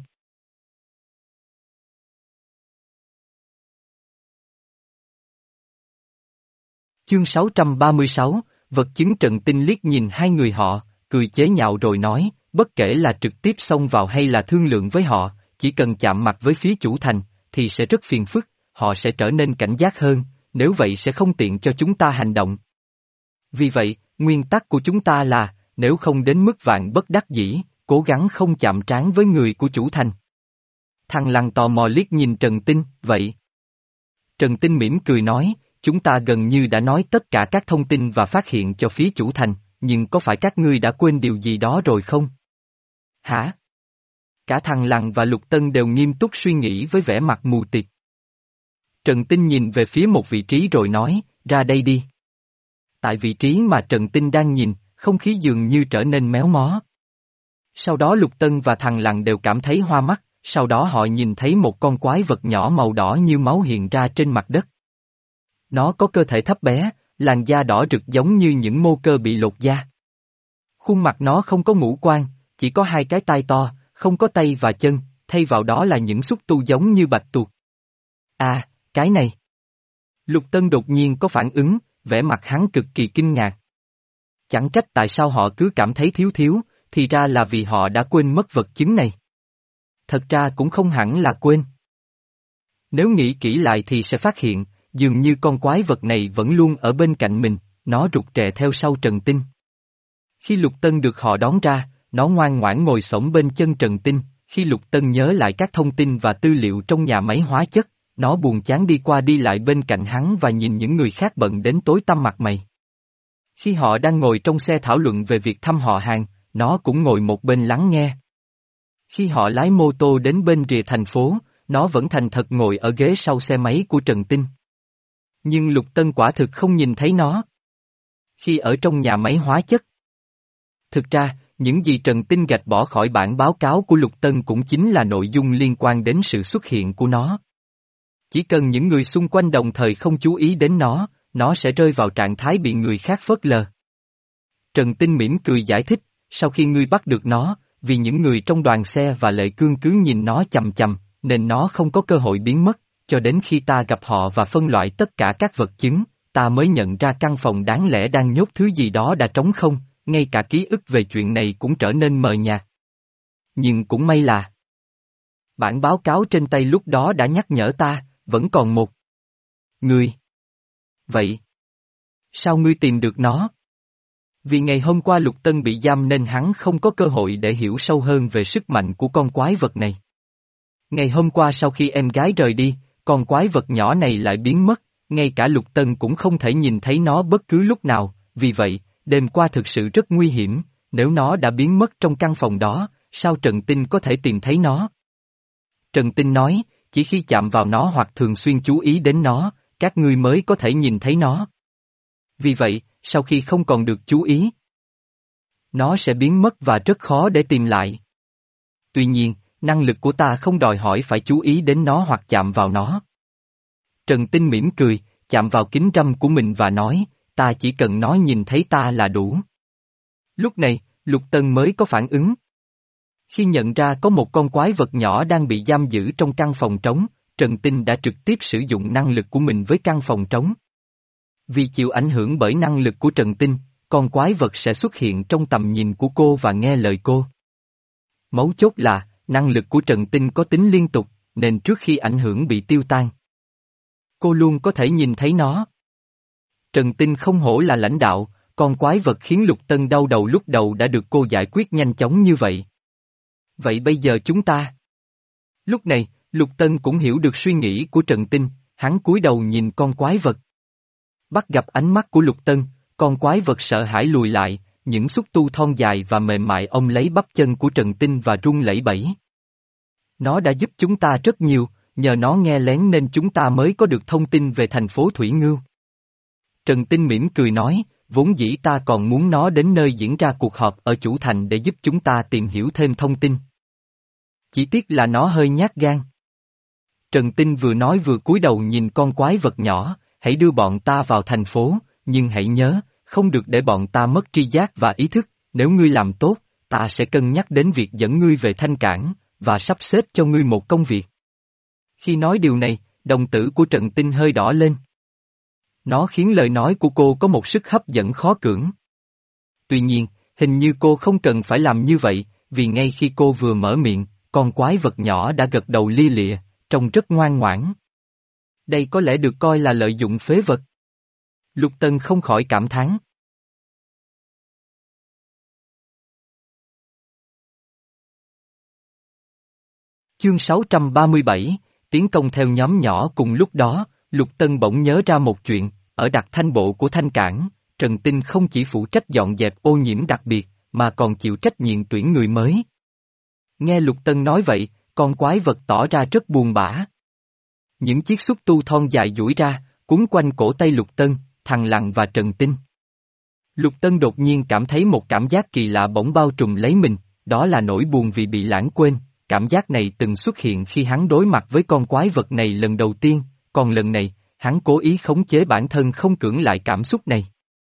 Chương sáu trăm ba mươi sáu, vật chứng Trần Tinh liếc nhìn hai người họ, cười chế nhạo rồi nói, bất kể là trực tiếp xông vào hay là thương lượng với họ, chỉ cần chạm mặt với phía chủ thành, thì sẽ rất phiền phức, họ sẽ trở nên cảnh giác hơn, nếu vậy sẽ không tiện cho chúng ta hành động. Vì vậy, nguyên tắc của chúng ta là, nếu không đến mức vạn bất đắc dĩ, cố gắng không chạm trán với người của chủ thành. Thằng Lằn tò mò liếc nhìn Trần Tinh, vậy. Trần Tinh mỉm cười nói, chúng ta gần như đã nói tất cả các thông tin và phát hiện cho phía chủ thành, nhưng có phải các ngươi đã quên điều gì đó rồi không? Hả? Cả thằng Lằn và Lục Tân đều nghiêm túc suy nghĩ với vẻ mặt mù tịt. Trần Tinh nhìn về phía một vị trí rồi nói, ra đây đi. Tại vị trí mà Trần Tinh đang nhìn, không khí dường như trở nên méo mó. Sau đó Lục Tân và thằng Lằn đều cảm thấy hoa mắt, sau đó họ nhìn thấy một con quái vật nhỏ màu đỏ như máu hiện ra trên mặt đất. Nó có cơ thể thấp bé, làn da đỏ rực giống như những mô cơ bị lột da. Khuôn mặt nó không có ngũ quan, chỉ có hai cái tai to, không có tay và chân, thay vào đó là những xúc tu giống như bạch tuộc. À, cái này. Lục Tân đột nhiên có phản ứng, vẻ mặt hắn cực kỳ kinh ngạc. Chẳng trách tại sao họ cứ cảm thấy thiếu thiếu, thì ra là vì họ đã quên mất vật chứng này. Thật ra cũng không hẳn là quên. Nếu nghĩ kỹ lại thì sẽ phát hiện, dường như con quái vật này vẫn luôn ở bên cạnh mình, nó rụt rè theo sau Trần Tinh. Khi Lục Tân được họ đón ra, nó ngoan ngoãn ngồi xổm bên chân Trần Tinh, khi Lục Tân nhớ lại các thông tin và tư liệu trong nhà máy hóa chất, nó buồn chán đi qua đi lại bên cạnh hắn và nhìn những người khác bận đến tối tăm mặt mày. Khi họ đang ngồi trong xe thảo luận về việc thăm họ hàng, nó cũng ngồi một bên lắng nghe. Khi họ lái mô tô đến bên rìa thành phố, nó vẫn thành thật ngồi ở ghế sau xe máy của Trần Tinh. Nhưng Lục Tân quả thực không nhìn thấy nó. Khi ở trong nhà máy hóa chất. Thực ra, những gì Trần Tinh gạch bỏ khỏi bản báo cáo của Lục Tân cũng chính là nội dung liên quan đến sự xuất hiện của nó. Chỉ cần những người xung quanh đồng thời không chú ý đến nó, nó sẽ rơi vào trạng thái bị người khác phớt lờ. Trần Tinh mỉm cười giải thích, sau khi ngươi bắt được nó, vì những người trong đoàn xe và Lệ Cương cứ nhìn nó chằm chằm, nên nó không có cơ hội biến mất, cho đến khi ta gặp họ và phân loại tất cả các vật chứng, ta mới nhận ra căn phòng đáng lẽ đang nhốt thứ gì đó đã trống không, ngay cả ký ức về chuyện này cũng trở nên mờ nhạt. Nhưng cũng may là bản báo cáo trên tay lúc đó đã nhắc nhở ta, vẫn còn một người. Vậy, sao ngươi tìm được nó? Vì ngày hôm qua Lục Tân bị giam nên hắn không có cơ hội để hiểu sâu hơn về sức mạnh của con quái vật này. Ngày hôm qua sau khi em gái rời đi, con quái vật nhỏ này lại biến mất, ngay cả Lục Tân cũng không thể nhìn thấy nó bất cứ lúc nào, vì vậy, đêm qua thực sự rất nguy hiểm, nếu nó đã biến mất trong căn phòng đó, sao Trần Tinh có thể tìm thấy nó? Trần Tinh nói, chỉ khi chạm vào nó hoặc thường xuyên chú ý đến nó, các ngươi mới có thể nhìn thấy nó. Vì vậy, sau khi không còn được chú ý, nó sẽ biến mất và rất khó để tìm lại. Tuy nhiên, năng lực của ta không đòi hỏi phải chú ý đến nó hoặc chạm vào nó. Trần Tinh mỉm cười, chạm vào kính râm của mình và nói, ta chỉ cần nó nhìn thấy ta là đủ. Lúc này, Lục Tân mới có phản ứng. Khi nhận ra có một con quái vật nhỏ đang bị giam giữ trong căn phòng trống, Trần Tinh đã trực tiếp sử dụng năng lực của mình với căn phòng trống. Vì chịu ảnh hưởng bởi năng lực của Trần Tinh, con quái vật sẽ xuất hiện trong tầm nhìn của cô và nghe lời cô. Mấu chốt là, năng lực của Trần Tinh có tính liên tục, nên trước khi ảnh hưởng bị tiêu tan, cô luôn có thể nhìn thấy nó. Trần Tinh không hổ là lãnh đạo, con quái vật khiến Lục Tân đau đầu lúc đầu đã được cô giải quyết nhanh chóng như vậy. Vậy bây giờ chúng ta... Lúc này, Lục Tân cũng hiểu được suy nghĩ của Trần Tinh, hắn cúi đầu nhìn con quái vật. Bắt gặp ánh mắt của Lục Tân, con quái vật sợ hãi lùi lại, những xúc tu thon dài và mềm mại ôm lấy bắp chân của Trần Tinh và rung lẩy bẩy. Nó đã giúp chúng ta rất nhiều, nhờ nó nghe lén nên chúng ta mới có được thông tin về thành phố Thủy Ngưu. Trần Tinh mỉm cười nói, vốn dĩ ta còn muốn nó đến nơi diễn ra cuộc họp ở chủ thành để giúp chúng ta tìm hiểu thêm thông tin. Chỉ tiếc là nó hơi nhát gan. Trần Tinh vừa nói vừa cúi đầu nhìn con quái vật nhỏ, hãy đưa bọn ta vào thành phố, nhưng hãy nhớ, không được để bọn ta mất tri giác và ý thức, nếu ngươi làm tốt, ta sẽ cân nhắc đến việc dẫn ngươi về Thanh Cảng, và sắp xếp cho ngươi một công việc. Khi nói điều này, đồng tử của Trần Tinh hơi đỏ lên. Nó khiến lời nói của cô có một sức hấp dẫn khó cưỡng. Tuy nhiên, hình như cô không cần phải làm như vậy, vì ngay khi cô vừa mở miệng, con quái vật nhỏ đã gật đầu lia lịa, trông rất ngoan ngoãn. Đây có lẽ được coi là lợi dụng phế vật. Lục Tân không khỏi cảm thán. Chương sáu trăm ba mươi bảy, tiến công theo nhóm nhỏ. Cùng lúc đó, Lục Tân bỗng nhớ ra một chuyện, ở đặc thanh bộ của Thanh Cảng, Trần Tinh không chỉ phụ trách dọn dẹp ô nhiễm đặc biệt, mà còn chịu trách nhiệm tuyển người mới. Nghe Lục Tân nói vậy, con quái vật tỏ ra rất buồn bã. Những chiếc xúc tu thon dài duỗi ra, quấn quanh cổ tay Lục Tân, Thằng Lằn và Trần Tinh. Lục Tân đột nhiên cảm thấy một cảm giác kỳ lạ bỗng bao trùm lấy mình, đó là nỗi buồn vì bị lãng quên. Cảm giác này từng xuất hiện khi hắn đối mặt với con quái vật này lần đầu tiên, còn lần này, hắn cố ý khống chế bản thân không cưỡng lại cảm xúc này.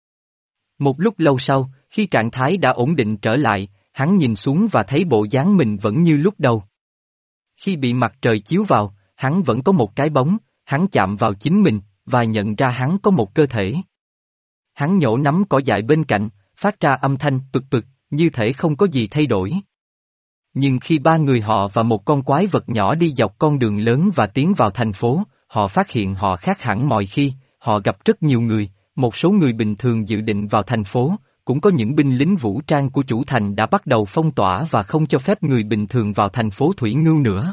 Một lúc lâu sau, khi trạng thái đã ổn định trở lại, hắn nhìn xuống và thấy bộ dáng mình vẫn như lúc đầu. Khi bị mặt trời chiếu vào, hắn vẫn có một cái bóng, hắn chạm vào chính mình, và nhận ra hắn có một cơ thể. Hắn nhổ nắm cỏ dại bên cạnh, phát ra âm thanh pực pực, như thể không có gì thay đổi. Nhưng khi ba người họ và một con quái vật nhỏ đi dọc con đường lớn và tiến vào thành phố, họ phát hiện họ khác hẳn mọi khi, họ gặp rất nhiều người, một số người bình thường dự định vào thành phố, cũng có những binh lính vũ trang của chủ thành đã bắt đầu phong tỏa và không cho phép người bình thường vào thành phố Thủy Ngưu nữa.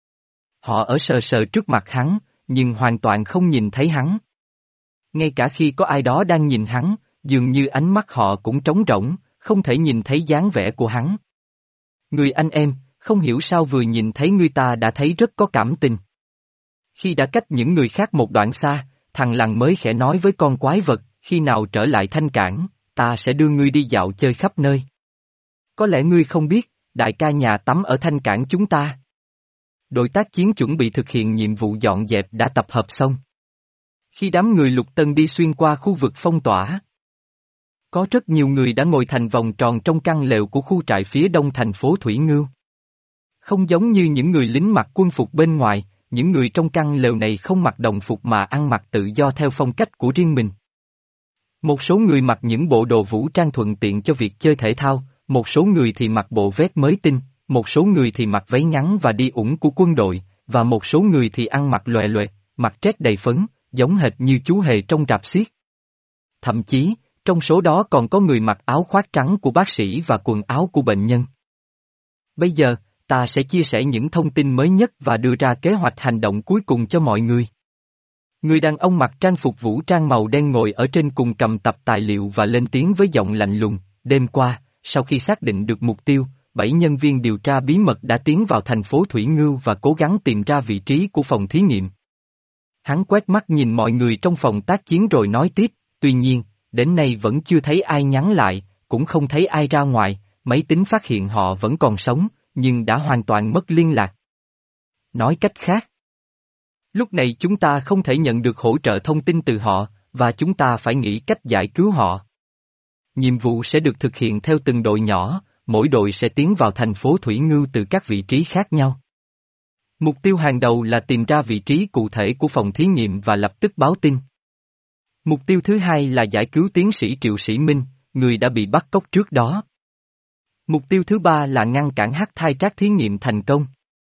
Họ ở sờ sờ trước mặt hắn, nhưng hoàn toàn không nhìn thấy hắn. Ngay cả khi có ai đó đang nhìn hắn, dường như ánh mắt họ cũng trống rỗng, không thể nhìn thấy dáng vẻ của hắn. Người anh em, không hiểu sao vừa nhìn thấy người ta đã thấy rất có cảm tình. Khi đã cách những người khác một đoạn xa, thằng Lằn mới khẽ nói với con quái vật, khi nào trở lại Thanh Cảng, ta sẽ đưa ngươi đi dạo chơi khắp nơi. Có lẽ ngươi không biết, đại ca nhà tắm ở Thanh Cảng chúng ta. Đội tác chiến chuẩn bị thực hiện nhiệm vụ dọn dẹp đã tập hợp xong. Khi đám người Lục Tân đi xuyên qua khu vực phong tỏa, có rất nhiều người đã ngồi thành vòng tròn trong căn lều của khu trại phía đông thành phố Thủy Ngưu. Không giống như những người lính mặc quân phục bên ngoài, những người trong căn lều này không mặc đồng phục mà ăn mặc tự do theo phong cách của riêng mình. Một số người mặc những bộ đồ vũ trang thuận tiện cho việc chơi thể thao, một số người thì mặc bộ vest mới tinh, một số người thì mặc váy ngắn và đi ủng của quân đội, và một số người thì ăn mặc loè loẹt, mặt trét đầy phấn, giống hệt như chú hề trong rạp xiếc. Thậm chí, trong số đó còn có người mặc áo khoác trắng của bác sĩ và quần áo của bệnh nhân. Bây giờ, ta sẽ chia sẻ những thông tin mới nhất và đưa ra kế hoạch hành động cuối cùng cho mọi người. Người đàn ông mặc trang phục vũ trang màu đen ngồi ở trên cùng cầm tập tài liệu và lên tiếng với giọng lạnh lùng, đêm qua, sau khi xác định được mục tiêu, bảy nhân viên điều tra bí mật đã tiến vào thành phố Thủy Ngưu và cố gắng tìm ra vị trí của phòng thí nghiệm. Hắn quét mắt nhìn mọi người trong phòng tác chiến rồi nói tiếp, tuy nhiên, đến nay vẫn chưa thấy ai nhắn lại, cũng không thấy ai ra ngoài, máy tính phát hiện họ vẫn còn sống, nhưng đã hoàn toàn mất liên lạc. Nói cách khác, lúc này chúng ta không thể nhận được hỗ trợ thông tin từ họ, và chúng ta phải nghĩ cách giải cứu họ. Nhiệm vụ sẽ được thực hiện theo từng đội nhỏ, mỗi đội sẽ tiến vào thành phố Thủy Ngưu từ các vị trí khác nhau. Mục tiêu hàng đầu là tìm ra vị trí cụ thể của phòng thí nghiệm và lập tức báo tin. Mục tiêu thứ hai là giải cứu tiến sĩ Triệu Sĩ Minh, người đã bị bắt cóc trước đó. Mục tiêu thứ ba là ngăn cản hắc thai trác thí nghiệm thành công.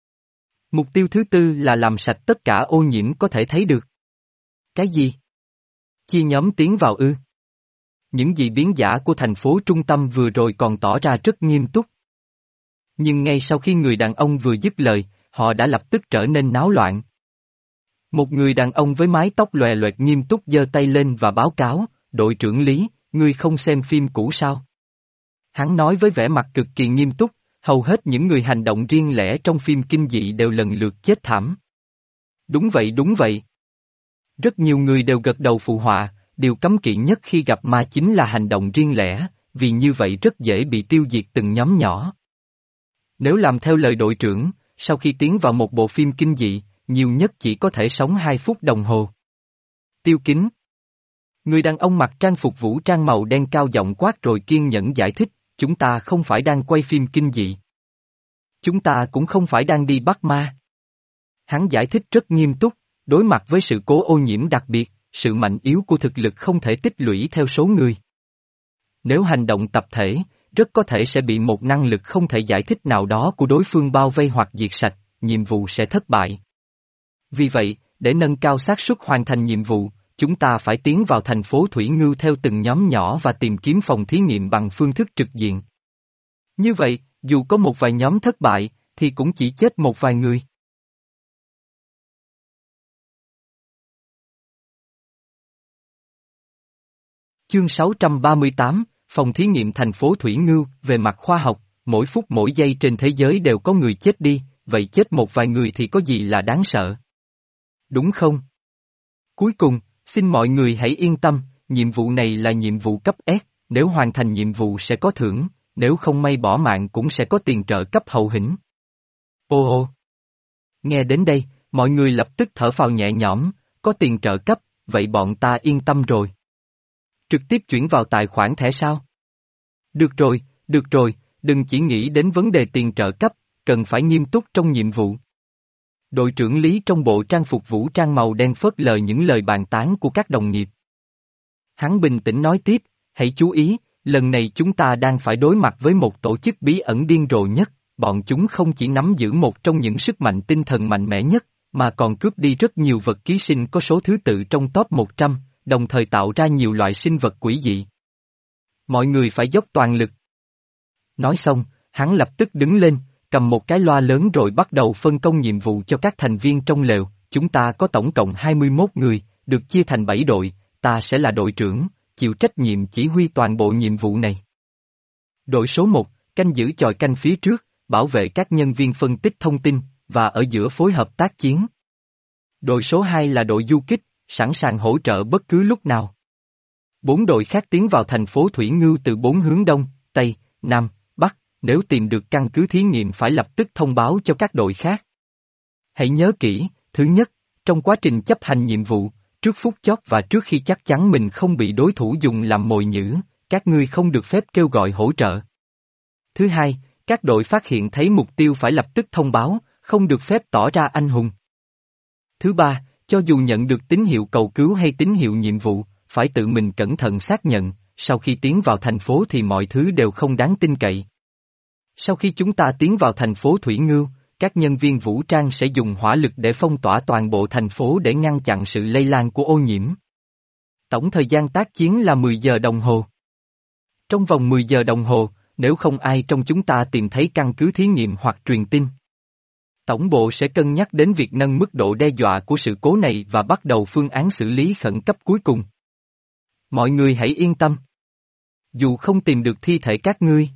Mục tiêu thứ tư là làm sạch tất cả ô nhiễm có thể thấy được. Cái gì? Chia nhóm tiến vào ư? Những gì biến giả của thành phố trung tâm vừa rồi còn tỏ ra rất nghiêm túc. Nhưng ngay sau khi người đàn ông vừa dứt lời, họ đã lập tức trở nên náo loạn. Một người đàn ông với mái tóc lòe loẹt nghiêm túc giơ tay lên và báo cáo, đội trưởng Lý, ngươi không xem phim cũ sao? Hắn nói với vẻ mặt cực kỳ nghiêm túc, hầu hết những người hành động riêng lẻ trong phim kinh dị đều lần lượt chết thảm. Đúng vậy đúng vậy. Rất nhiều người đều gật đầu phụ họa, điều cấm kỵ nhất khi gặp ma chính là hành động riêng lẻ, vì như vậy rất dễ bị tiêu diệt từng nhóm nhỏ. Nếu làm theo lời đội trưởng, sau khi tiến vào một bộ phim kinh dị, nhiều nhất chỉ có thể sống hai phút đồng hồ. Tiêu Kính. Người đàn ông mặc trang phục vũ trang màu đen cao giọng quát rồi kiên nhẫn giải thích, chúng ta không phải đang quay phim kinh dị. Chúng ta cũng không phải đang đi bắt ma. Hắn giải thích rất nghiêm túc, đối mặt với sự cố ô nhiễm đặc biệt, sự mạnh yếu của thực lực không thể tích lũy theo số người. Nếu hành động tập thể, rất có thể sẽ bị một năng lực không thể giải thích nào đó của đối phương bao vây hoặc diệt sạch, nhiệm vụ sẽ thất bại. Vì vậy, để nâng cao xác suất hoàn thành nhiệm vụ, chúng ta phải tiến vào thành phố Thủy Ngưu theo từng nhóm nhỏ và tìm kiếm phòng thí nghiệm bằng phương thức trực diện. Như vậy, dù có một vài nhóm thất bại, thì cũng chỉ chết một vài người. Chương sáu trăm ba mươi tám, Phòng thí nghiệm thành phố Thủy Ngưu, về mặt khoa học, mỗi phút mỗi giây trên thế giới đều có người chết đi, vậy chết một vài người thì có gì là đáng sợ? Đúng không? Cuối cùng, xin mọi người hãy yên tâm, nhiệm vụ này là nhiệm vụ cấp S, nếu hoàn thành nhiệm vụ sẽ có thưởng, nếu không may bỏ mạng cũng sẽ có tiền trợ cấp hậu hĩnh. Ô ô! Nghe đến đây, mọi người lập tức thở phào nhẹ nhõm, có tiền trợ cấp, vậy bọn ta yên tâm rồi. Trực tiếp chuyển vào tài khoản thẻ sao? Được rồi, được rồi, đừng chỉ nghĩ đến vấn đề tiền trợ cấp, cần phải nghiêm túc trong nhiệm vụ. Đội trưởng Lý trong bộ trang phục vũ trang màu đen phớt lờ những lời bàn tán của các đồng nghiệp. Hắn bình tĩnh nói tiếp, hãy chú ý, lần này chúng ta đang phải đối mặt với một tổ chức bí ẩn điên rồ nhất, bọn chúng không chỉ nắm giữ một trong những sức mạnh tinh thần mạnh mẽ nhất, mà còn cướp đi rất nhiều vật ký sinh có số thứ tự trong top một trăm, đồng thời tạo ra nhiều loại sinh vật quỷ dị. Mọi người phải dốc toàn lực. Nói xong, hắn lập tức đứng lên, cầm một cái loa lớn rồi bắt đầu phân công nhiệm vụ cho các thành viên trong lều. Chúng ta có tổng cộng hai mươi mốt người, được chia thành bảy đội, ta sẽ là đội trưởng, chịu trách nhiệm chỉ huy toàn bộ nhiệm vụ này. Đội số một, canh giữ chòi canh phía trước, bảo vệ các nhân viên phân tích thông tin, và ở giữa phối hợp tác chiến. Đội số hai là đội du kích, sẵn sàng hỗ trợ bất cứ lúc nào. Bốn đội khác tiến vào thành phố Thủy Ngưu từ bốn hướng đông, tây, nam, bắc, nếu tìm được căn cứ thí nghiệm phải lập tức thông báo cho các đội khác. Hãy nhớ kỹ, thứ nhất, trong quá trình chấp hành nhiệm vụ, trước phút chót và trước khi chắc chắn mình không bị đối thủ dùng làm mồi nhử, các ngươi không được phép kêu gọi hỗ trợ. Thứ hai, các đội phát hiện thấy mục tiêu phải lập tức thông báo, không được phép tỏ ra anh hùng. Thứ ba, cho dù nhận được tín hiệu cầu cứu hay tín hiệu nhiệm vụ, phải tự mình cẩn thận xác nhận, sau khi tiến vào thành phố thì mọi thứ đều không đáng tin cậy. Sau khi chúng ta tiến vào thành phố Thủy Ngưu, các nhân viên vũ trang sẽ dùng hỏa lực để phong tỏa toàn bộ thành phố để ngăn chặn sự lây lan của ô nhiễm. Tổng thời gian tác chiến là mười giờ đồng hồ. Trong vòng mười giờ đồng hồ, nếu không ai trong chúng ta tìm thấy căn cứ thí nghiệm hoặc truyền tin, Tổng bộ sẽ cân nhắc đến việc nâng mức độ đe dọa của sự cố này và bắt đầu phương án xử lý khẩn cấp cuối cùng. Mọi người hãy yên tâm. Dù không tìm được thi thể các ngươi,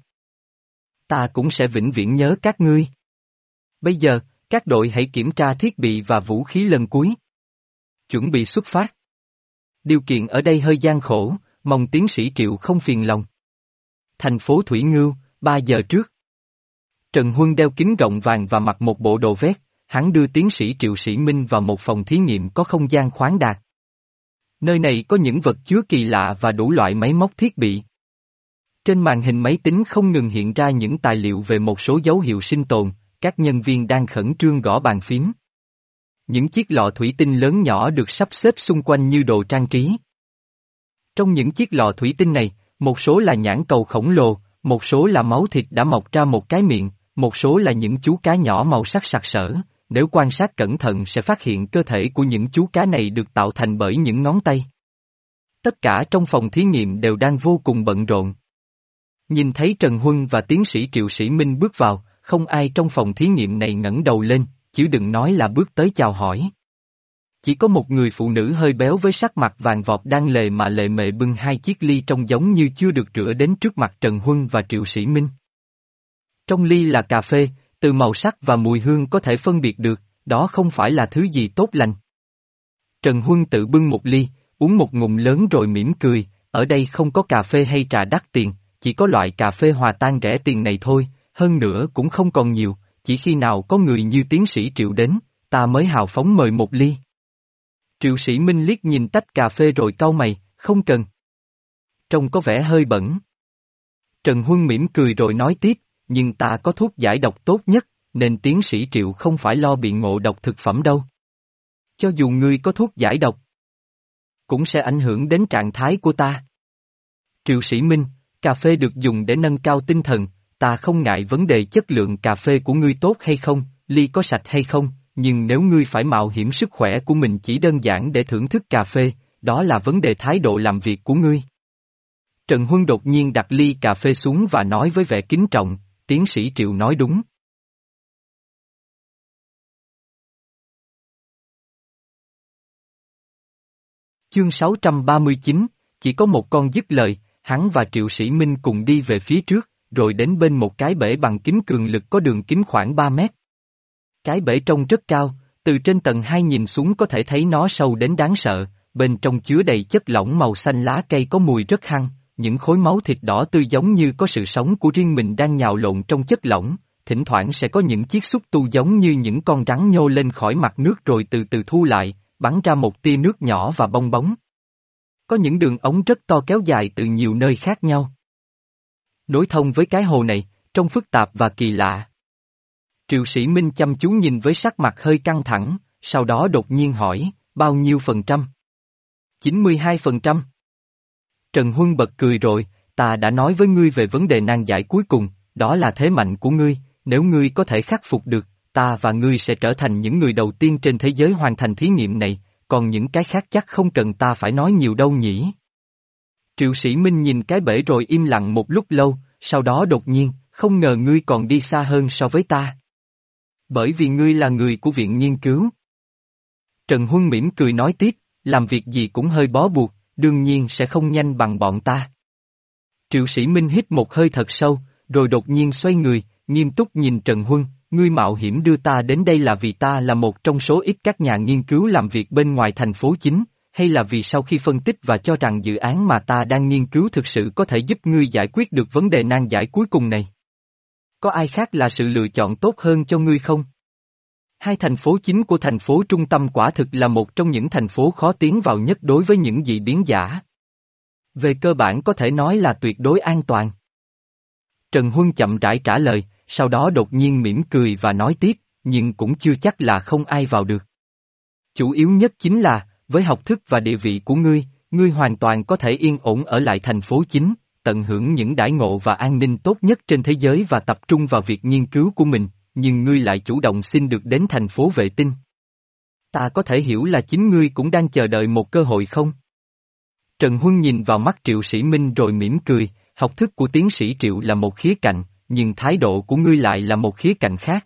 ta cũng sẽ vĩnh viễn nhớ các ngươi. Bây giờ, các đội hãy kiểm tra thiết bị và vũ khí lần cuối. Chuẩn bị xuất phát. Điều kiện ở đây hơi gian khổ, mong tiến sĩ Triệu không phiền lòng. Thành phố Thủy Ngưu, ba giờ trước. Trần Huân đeo kính gọng vàng và mặc một bộ đồ vest, hắn đưa tiến sĩ Triệu Sĩ Minh vào một phòng thí nghiệm có không gian khoáng đạt. Nơi này có những vật chứa kỳ lạ và đủ loại máy móc thiết bị. Trên màn hình máy tính không ngừng hiện ra những tài liệu về một số dấu hiệu sinh tồn, các nhân viên đang khẩn trương gõ bàn phím. Những chiếc lọ thủy tinh lớn nhỏ được sắp xếp xung quanh như đồ trang trí. Trong những chiếc lọ thủy tinh này, một số là nhãn cầu khổng lồ, một số là máu thịt đã mọc ra một cái miệng, một số là những chú cá nhỏ màu sắc sặc sỡ. Nếu quan sát cẩn thận sẽ phát hiện cơ thể của những chú cá này được tạo thành bởi những ngón tay. Tất cả trong phòng thí nghiệm đều đang vô cùng bận rộn. Nhìn thấy Trần Huân và tiến sĩ Triệu Sĩ Minh bước vào, không ai trong phòng thí nghiệm này ngẩng đầu lên, chứ đừng nói là bước tới chào hỏi. Chỉ có một người phụ nữ hơi béo với sắc mặt vàng vọt đang lề mà lề mề bưng hai chiếc ly trông giống như chưa được rửa đến trước mặt Trần Huân và Triệu Sĩ Minh. Trong ly là cà phê, từ màu sắc và mùi hương có thể phân biệt được, đó không phải là thứ gì tốt lành. Trần Huân tự bưng một ly, uống một ngụm lớn rồi mỉm cười, ở đây không có cà phê hay trà đắt tiền, chỉ có loại cà phê hòa tan rẻ tiền này thôi, hơn nữa cũng không còn nhiều, chỉ khi nào có người như tiến sĩ Triệu đến, ta mới hào phóng mời một ly. Triệu Sĩ Minh liếc nhìn tách cà phê rồi cau mày, không cần. Trông có vẻ hơi bẩn. Trần Huân mỉm cười rồi nói tiếp, nhưng ta có thuốc giải độc tốt nhất, nên tiến sĩ Triệu không phải lo bị ngộ độc thực phẩm đâu. Cho dù ngươi có thuốc giải độc, cũng sẽ ảnh hưởng đến trạng thái của ta. Triệu Sĩ Minh, cà phê được dùng để nâng cao tinh thần, ta không ngại vấn đề chất lượng cà phê của ngươi tốt hay không, ly có sạch hay không, nhưng nếu ngươi phải mạo hiểm sức khỏe của mình chỉ đơn giản để thưởng thức cà phê, đó là vấn đề thái độ làm việc của ngươi. Trần Huân đột nhiên đặt ly cà phê xuống và nói với vẻ kính trọng, tiến sĩ Triệu nói đúng. Chương sáu trăm ba mươi chín, chỉ có một con dứt lời, hắn và Triệu Sĩ Minh cùng đi về phía trước, rồi đến bên một cái bể bằng kính cường lực có đường kính khoảng ba mét. Cái bể trông rất cao, từ trên tầng hai nhìn xuống có thể thấy nó sâu đến đáng sợ, bên trong chứa đầy chất lỏng màu xanh lá cây có mùi rất hăng, những khối máu thịt đỏ tươi giống như có sự sống của riêng mình đang nhào lộn trong chất lỏng, thỉnh thoảng sẽ có những chiếc xúc tu giống như những con rắn nhô lên khỏi mặt nước rồi từ từ thu lại, bắn ra một tia nước nhỏ và bong bóng. Có những đường ống rất to kéo dài từ nhiều nơi khác nhau. Nối thông với cái hồ này, trông phức tạp và kỳ lạ. Triệu Sĩ Minh chăm chú nhìn với sắc mặt hơi căng thẳng, sau đó đột nhiên hỏi, bao nhiêu phần trăm? chín mươi hai phần trăm. Trần Huân bật cười rồi, ta đã nói với ngươi về vấn đề nan giải cuối cùng, đó là thế mạnh của ngươi, nếu ngươi có thể khắc phục được, ta và ngươi sẽ trở thành những người đầu tiên trên thế giới hoàn thành thí nghiệm này, còn những cái khác chắc không cần ta phải nói nhiều đâu nhỉ. Triệu Sĩ Minh nhìn cái bể rồi im lặng một lúc lâu, sau đó đột nhiên, không ngờ ngươi còn đi xa hơn so với ta. Bởi vì ngươi là người của viện nghiên cứu. Trần Huân mỉm cười nói tiếp, làm việc gì cũng hơi bó buộc, đương nhiên sẽ không nhanh bằng bọn ta. Triệu Sĩ Minh hít một hơi thật sâu, rồi đột nhiên xoay người, nghiêm túc nhìn Trần Huân, ngươi mạo hiểm đưa ta đến đây là vì ta là một trong số ít các nhà nghiên cứu làm việc bên ngoài thành phố chính, hay là vì sau khi phân tích và cho rằng dự án mà ta đang nghiên cứu thực sự có thể giúp ngươi giải quyết được vấn đề nan giải cuối cùng này? Có ai khác là sự lựa chọn tốt hơn cho ngươi không? Hai thành phố chính của thành phố trung tâm quả thực là một trong những thành phố khó tiến vào nhất đối với những dị biến giả. Về cơ bản có thể nói là tuyệt đối an toàn. Trần Huân chậm rãi trả lời, sau đó đột nhiên mỉm cười và nói tiếp, nhưng cũng chưa chắc là không ai vào được. Chủ yếu nhất chính là, với học thức và địa vị của ngươi, ngươi hoàn toàn có thể yên ổn ở lại thành phố chính, tận hưởng những đãi ngộ và an ninh tốt nhất trên thế giới và tập trung vào việc nghiên cứu của mình, nhưng ngươi lại chủ động xin được đến thành phố vệ tinh. Ta có thể hiểu là chính ngươi cũng đang chờ đợi một cơ hội không? Trần Huân nhìn vào mắt Triệu Sĩ Minh rồi mỉm cười, học thức của tiến sĩ Triệu là một khía cạnh, nhưng thái độ của ngươi lại là một khía cạnh khác.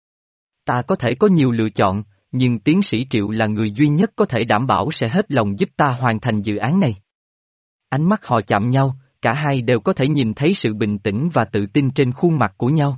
Ta có thể có nhiều lựa chọn, nhưng tiến sĩ Triệu là người duy nhất có thể đảm bảo sẽ hết lòng giúp ta hoàn thành dự án này. Ánh mắt họ chạm nhau, cả hai đều có thể nhìn thấy sự bình tĩnh và tự tin trên khuôn mặt của nhau.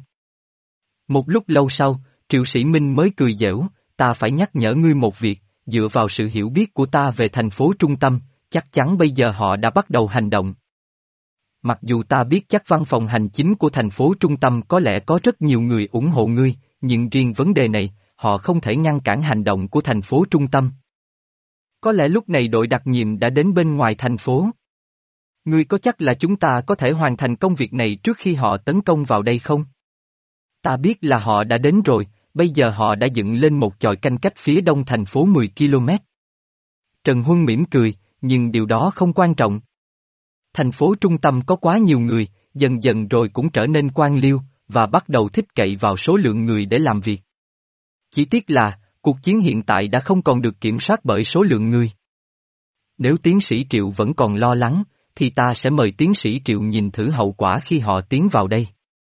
Một lúc lâu sau, Triệu Sĩ Minh mới cười giễu, ta phải nhắc nhở ngươi một việc, dựa vào sự hiểu biết của ta về thành phố trung tâm, chắc chắn bây giờ họ đã bắt đầu hành động. Mặc dù ta biết chắc văn phòng hành chính của thành phố trung tâm có lẽ có rất nhiều người ủng hộ ngươi, nhưng riêng vấn đề này, họ không thể ngăn cản hành động của thành phố trung tâm. Có lẽ lúc này đội đặc nhiệm đã đến bên ngoài thành phố. Ngươi có chắc là chúng ta có thể hoàn thành công việc này trước khi họ tấn công vào đây không? Ta biết là họ đã đến rồi, bây giờ họ đã dựng lên một chòi canh cách phía đông thành phố mười ki lô mét. Trần Huân mỉm cười, nhưng điều đó không quan trọng. Thành phố trung tâm có quá nhiều người, dần dần rồi cũng trở nên quan liêu, và bắt đầu thích cậy vào số lượng người để làm việc. Chỉ tiếc là, cuộc chiến hiện tại đã không còn được kiểm soát bởi số lượng người. Nếu tiến sĩ Triệu vẫn còn lo lắng, thì ta sẽ mời tiến sĩ Triệu nhìn thử hậu quả khi họ tiến vào đây.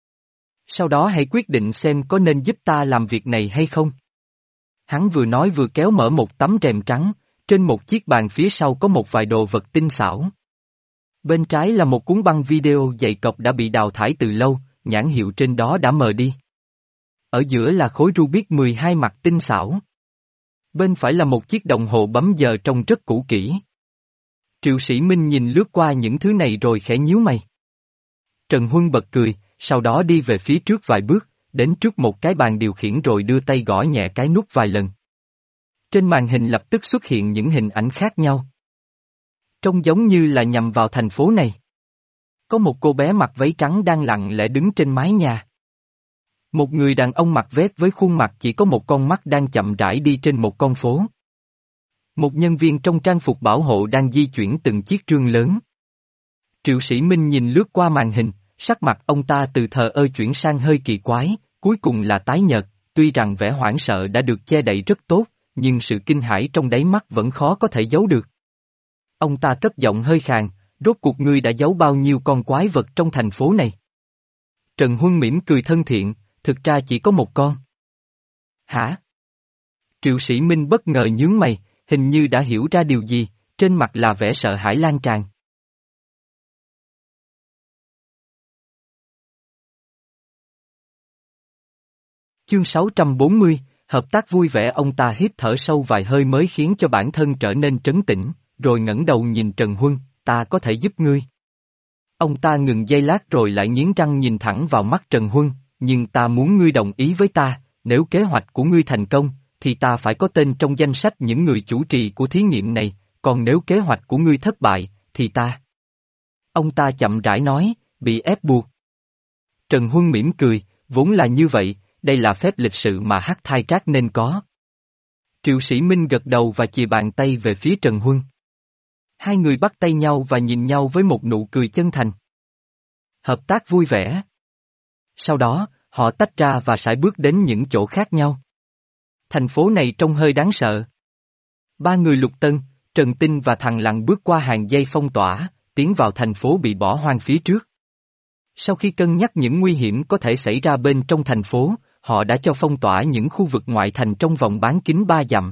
Sau đó hãy quyết định xem có nên giúp ta làm việc này hay không. Hắn vừa nói vừa kéo mở một tấm rèm trắng, trên một chiếc bàn phía sau có một vài đồ vật tinh xảo. Bên trái là một cuốn băng video dày cộp đã bị đào thải từ lâu, nhãn hiệu trên đó đã mờ đi. Ở giữa là khối Rubik mười hai mặt tinh xảo. Bên phải là một chiếc đồng hồ bấm giờ trông rất cũ kỹ. Triệu Sĩ Minh nhìn lướt qua những thứ này rồi khẽ nhíu mày. Trần Huân bật cười, sau đó đi về phía trước vài bước, đến trước một cái bàn điều khiển rồi đưa tay gõ nhẹ cái nút vài lần. Trên màn hình lập tức xuất hiện những hình ảnh khác nhau. Trông giống như là nhằm vào thành phố này. Có một cô bé mặc váy trắng đang lặng lẽ đứng trên mái nhà. Một người đàn ông mặc vest với khuôn mặt chỉ có một con mắt đang chậm rãi đi trên một con phố. Một nhân viên trong trang phục bảo hộ đang di chuyển từng chiếc rương lớn. Triệu Sĩ Minh nhìn lướt qua màn hình, sắc mặt ông ta từ thờ ơ chuyển sang hơi kỳ quái, cuối cùng là tái nhợt, tuy rằng vẻ hoảng sợ đã được che đậy rất tốt, nhưng sự kinh hãi trong đáy mắt vẫn khó có thể giấu được. Ông ta cất giọng hơi khàn, rốt cuộc ngươi đã giấu bao nhiêu con quái vật trong thành phố này? Trần Huân mỉm cười thân thiện, thực ra chỉ có một con. Hả? Triệu Sĩ Minh bất ngờ nhướng mày, hình như đã hiểu ra điều gì, trên mặt là vẻ sợ hãi lan tràn. Chương sáu trăm bốn mươi, hợp tác vui vẻ. Ông ta hít thở sâu vài hơi mới khiến cho bản thân trở nên trấn tĩnh, rồi ngẩng đầu nhìn Trần Huân, ta có thể giúp ngươi. Ông ta ngừng giây lát rồi lại nghiến răng nhìn thẳng vào mắt Trần Huân, nhưng ta muốn ngươi đồng ý với ta, nếu kế hoạch của ngươi thành công, thì ta phải có tên trong danh sách những người chủ trì của thí nghiệm này, còn nếu kế hoạch của ngươi thất bại, thì ta. Ông ta chậm rãi nói, bị ép buộc. Trần Huân mỉm cười, vốn là như vậy, đây là phép lịch sự mà Hắc Thai Trác nên có. Triệu Sĩ Minh gật đầu và chìa bàn tay về phía Trần Huân. Hai người bắt tay nhau và nhìn nhau với một nụ cười chân thành. Hợp tác vui vẻ. Sau đó, họ tách ra và sải bước đến những chỗ khác nhau. Thành phố này trông hơi đáng sợ. Ba người Lục Tân, Trần Tinh và Thằng Lằn bước qua hàng dây phong tỏa, tiến vào thành phố bị bỏ hoang phía trước. Sau khi cân nhắc những nguy hiểm có thể xảy ra bên trong thành phố, họ đã cho phong tỏa những khu vực ngoại thành trong vòng bán kính ba dặm.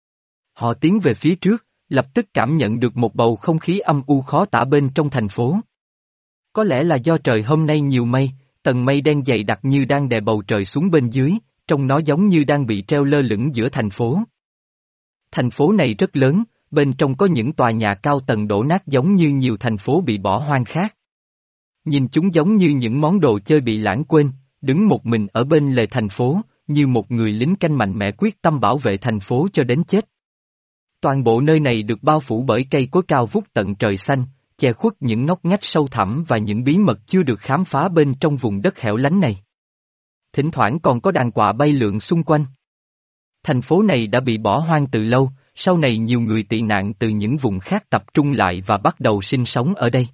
Họ tiến về phía trước, lập tức cảm nhận được một bầu không khí âm u khó tả bên trong thành phố. Có lẽ là do trời hôm nay nhiều mây, tầng mây đen dày đặc như đang đè bầu trời xuống bên dưới, trông nó giống như đang bị treo lơ lửng giữa thành phố. Thành phố này rất lớn, bên trong có những tòa nhà cao tầng đổ nát giống như nhiều thành phố bị bỏ hoang khác. Nhìn chúng giống như những món đồ chơi bị lãng quên, đứng một mình ở bên lề thành phố, như một người lính canh mạnh mẽ quyết tâm bảo vệ thành phố cho đến chết. Toàn bộ nơi này được bao phủ bởi cây cối cao vút tận trời xanh, che khuất những ngóc ngách sâu thẳm và những bí mật chưa được khám phá bên trong vùng đất hẻo lánh này. Thỉnh thoảng còn có đàn quạ bay lượn xung quanh. Thành phố này đã bị bỏ hoang từ lâu, sau này nhiều người tị nạn từ những vùng khác tập trung lại và bắt đầu sinh sống ở đây.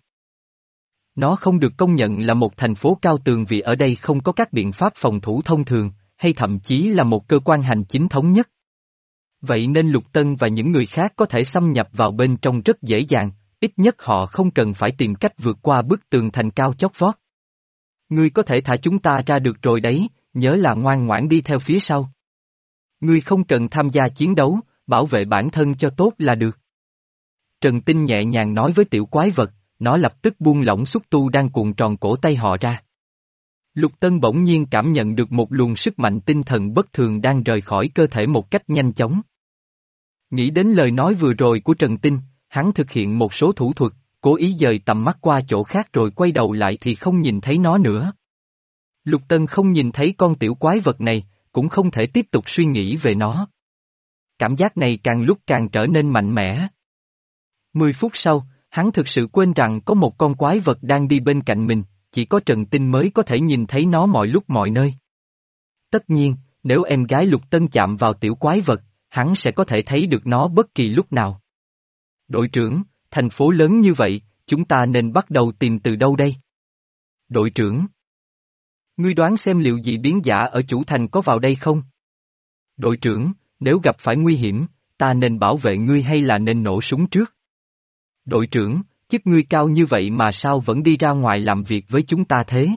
Nó không được công nhận là một thành phố cao tường vì ở đây không có các biện pháp phòng thủ thông thường, hay thậm chí là một cơ quan hành chính thống nhất. Vậy nên Lục Tân và những người khác có thể xâm nhập vào bên trong rất dễ dàng, ít nhất họ không cần phải tìm cách vượt qua bức tường thành cao chót vót. Ngươi có thể thả chúng ta ra được rồi đấy, nhớ là ngoan ngoãn đi theo phía sau. Ngươi không cần tham gia chiến đấu, bảo vệ bản thân cho tốt là được. Trần Tinh nhẹ nhàng nói với tiểu quái vật, nó lập tức buông lỏng xúc tu đang cuộn tròn cổ tay họ ra. Lục Tân bỗng nhiên cảm nhận được một luồng sức mạnh tinh thần bất thường đang rời khỏi cơ thể một cách nhanh chóng. Nghĩ đến lời nói vừa rồi của Trần Tinh, hắn thực hiện một số thủ thuật, cố ý dời tầm mắt qua chỗ khác rồi quay đầu lại thì không nhìn thấy nó nữa. Lục Tân không nhìn thấy con tiểu quái vật này, cũng không thể tiếp tục suy nghĩ về nó. Cảm giác này càng lúc càng trở nên mạnh mẽ. Mười phút sau, hắn thực sự quên rằng có một con quái vật đang đi bên cạnh mình, chỉ có Trần Tinh mới có thể nhìn thấy nó mọi lúc mọi nơi. Tất nhiên, nếu em gái Lục Tân chạm vào tiểu quái vật, hắn sẽ có thể thấy được nó bất kỳ lúc nào. Đội trưởng, thành phố lớn như vậy, chúng ta nên bắt đầu tìm từ đâu đây? Đội trưởng, ngươi đoán xem liệu dị biến giả ở chủ thành có vào đây không? Đội trưởng, nếu gặp phải nguy hiểm, ta nên bảo vệ ngươi hay là nên nổ súng trước? Đội trưởng, chức ngươi cao như vậy mà sao vẫn đi ra ngoài làm việc với chúng ta thế?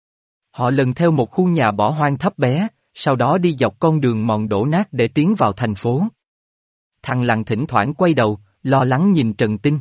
Họ lần theo một khu nhà bỏ hoang thấp bé, sau đó đi dọc con đường mòn đổ nát để tiến vào thành phố. Thằng Lằn thỉnh thoảng quay đầu, lo lắng nhìn Trần Tinh.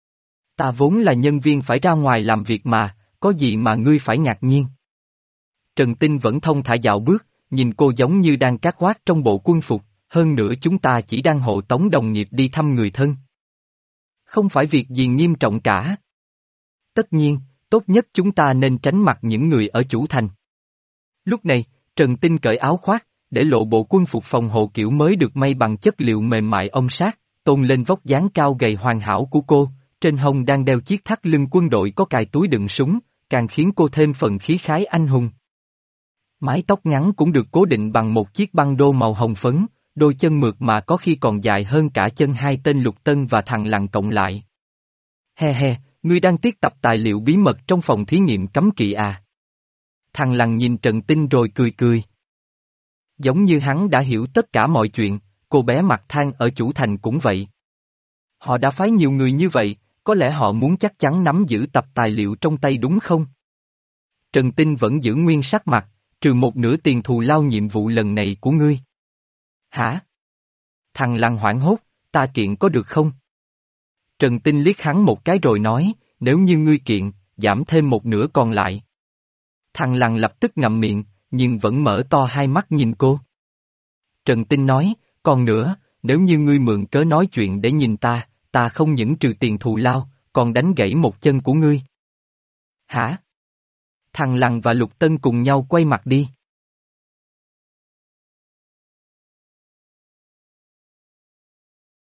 Ta vốn là nhân viên phải ra ngoài làm việc mà, có gì mà ngươi phải ngạc nhiên? Trần Tinh vẫn thông thả dạo bước, nhìn cô giống như đang cát quát trong bộ quân phục, hơn nữa chúng ta chỉ đang hộ tống đồng nghiệp đi thăm người thân. Không phải việc gì nghiêm trọng cả. Tất nhiên, tốt nhất chúng ta nên tránh mặt những người ở chủ thành. Lúc này, Trần Tinh cởi áo khoác, để lộ bộ quân phục phòng hộ kiểu mới được may bằng chất liệu mềm mại ong sát, tôn lên vóc dáng cao gầy hoàn hảo của cô, trên hông đang đeo chiếc thắt lưng quân đội có cài túi đựng súng, càng khiến cô thêm phần khí khái anh hùng. Mái tóc ngắn cũng được cố định bằng một chiếc băng đô màu hồng phấn, đôi chân mượt mà có khi còn dài hơn cả chân hai tên Lục Tân và thằng Lằn cộng lại. He he, ngươi đang tiết tập tài liệu bí mật trong phòng thí nghiệm cấm kỵ à? Thằng Lằn nhìn Trần Tinh rồi cười cười. Giống như hắn đã hiểu tất cả mọi chuyện, cô bé mặt than ở chủ thành cũng vậy. Họ đã phái nhiều người như vậy, có lẽ họ muốn chắc chắn nắm giữ tập tài liệu trong tay đúng không? Trần Tinh vẫn giữ nguyên sắc mặt, trừ một nửa tiền thù lao nhiệm vụ lần này của ngươi. Hả? Thằng Lằn hoảng hốt, ta kiện có được không? Trần Tinh liếc hắn một cái rồi nói, nếu như ngươi kiện, giảm thêm một nửa còn lại. Thằng Lằn lập tức ngậm miệng, nhưng vẫn mở to hai mắt nhìn cô. Trần Tinh nói, còn nữa, nếu như ngươi mượn cớ nói chuyện để nhìn ta, ta không những trừ tiền thù lao, còn đánh gãy một chân của ngươi. Hả? Thằng Lằn và Lục Tân cùng nhau quay mặt đi.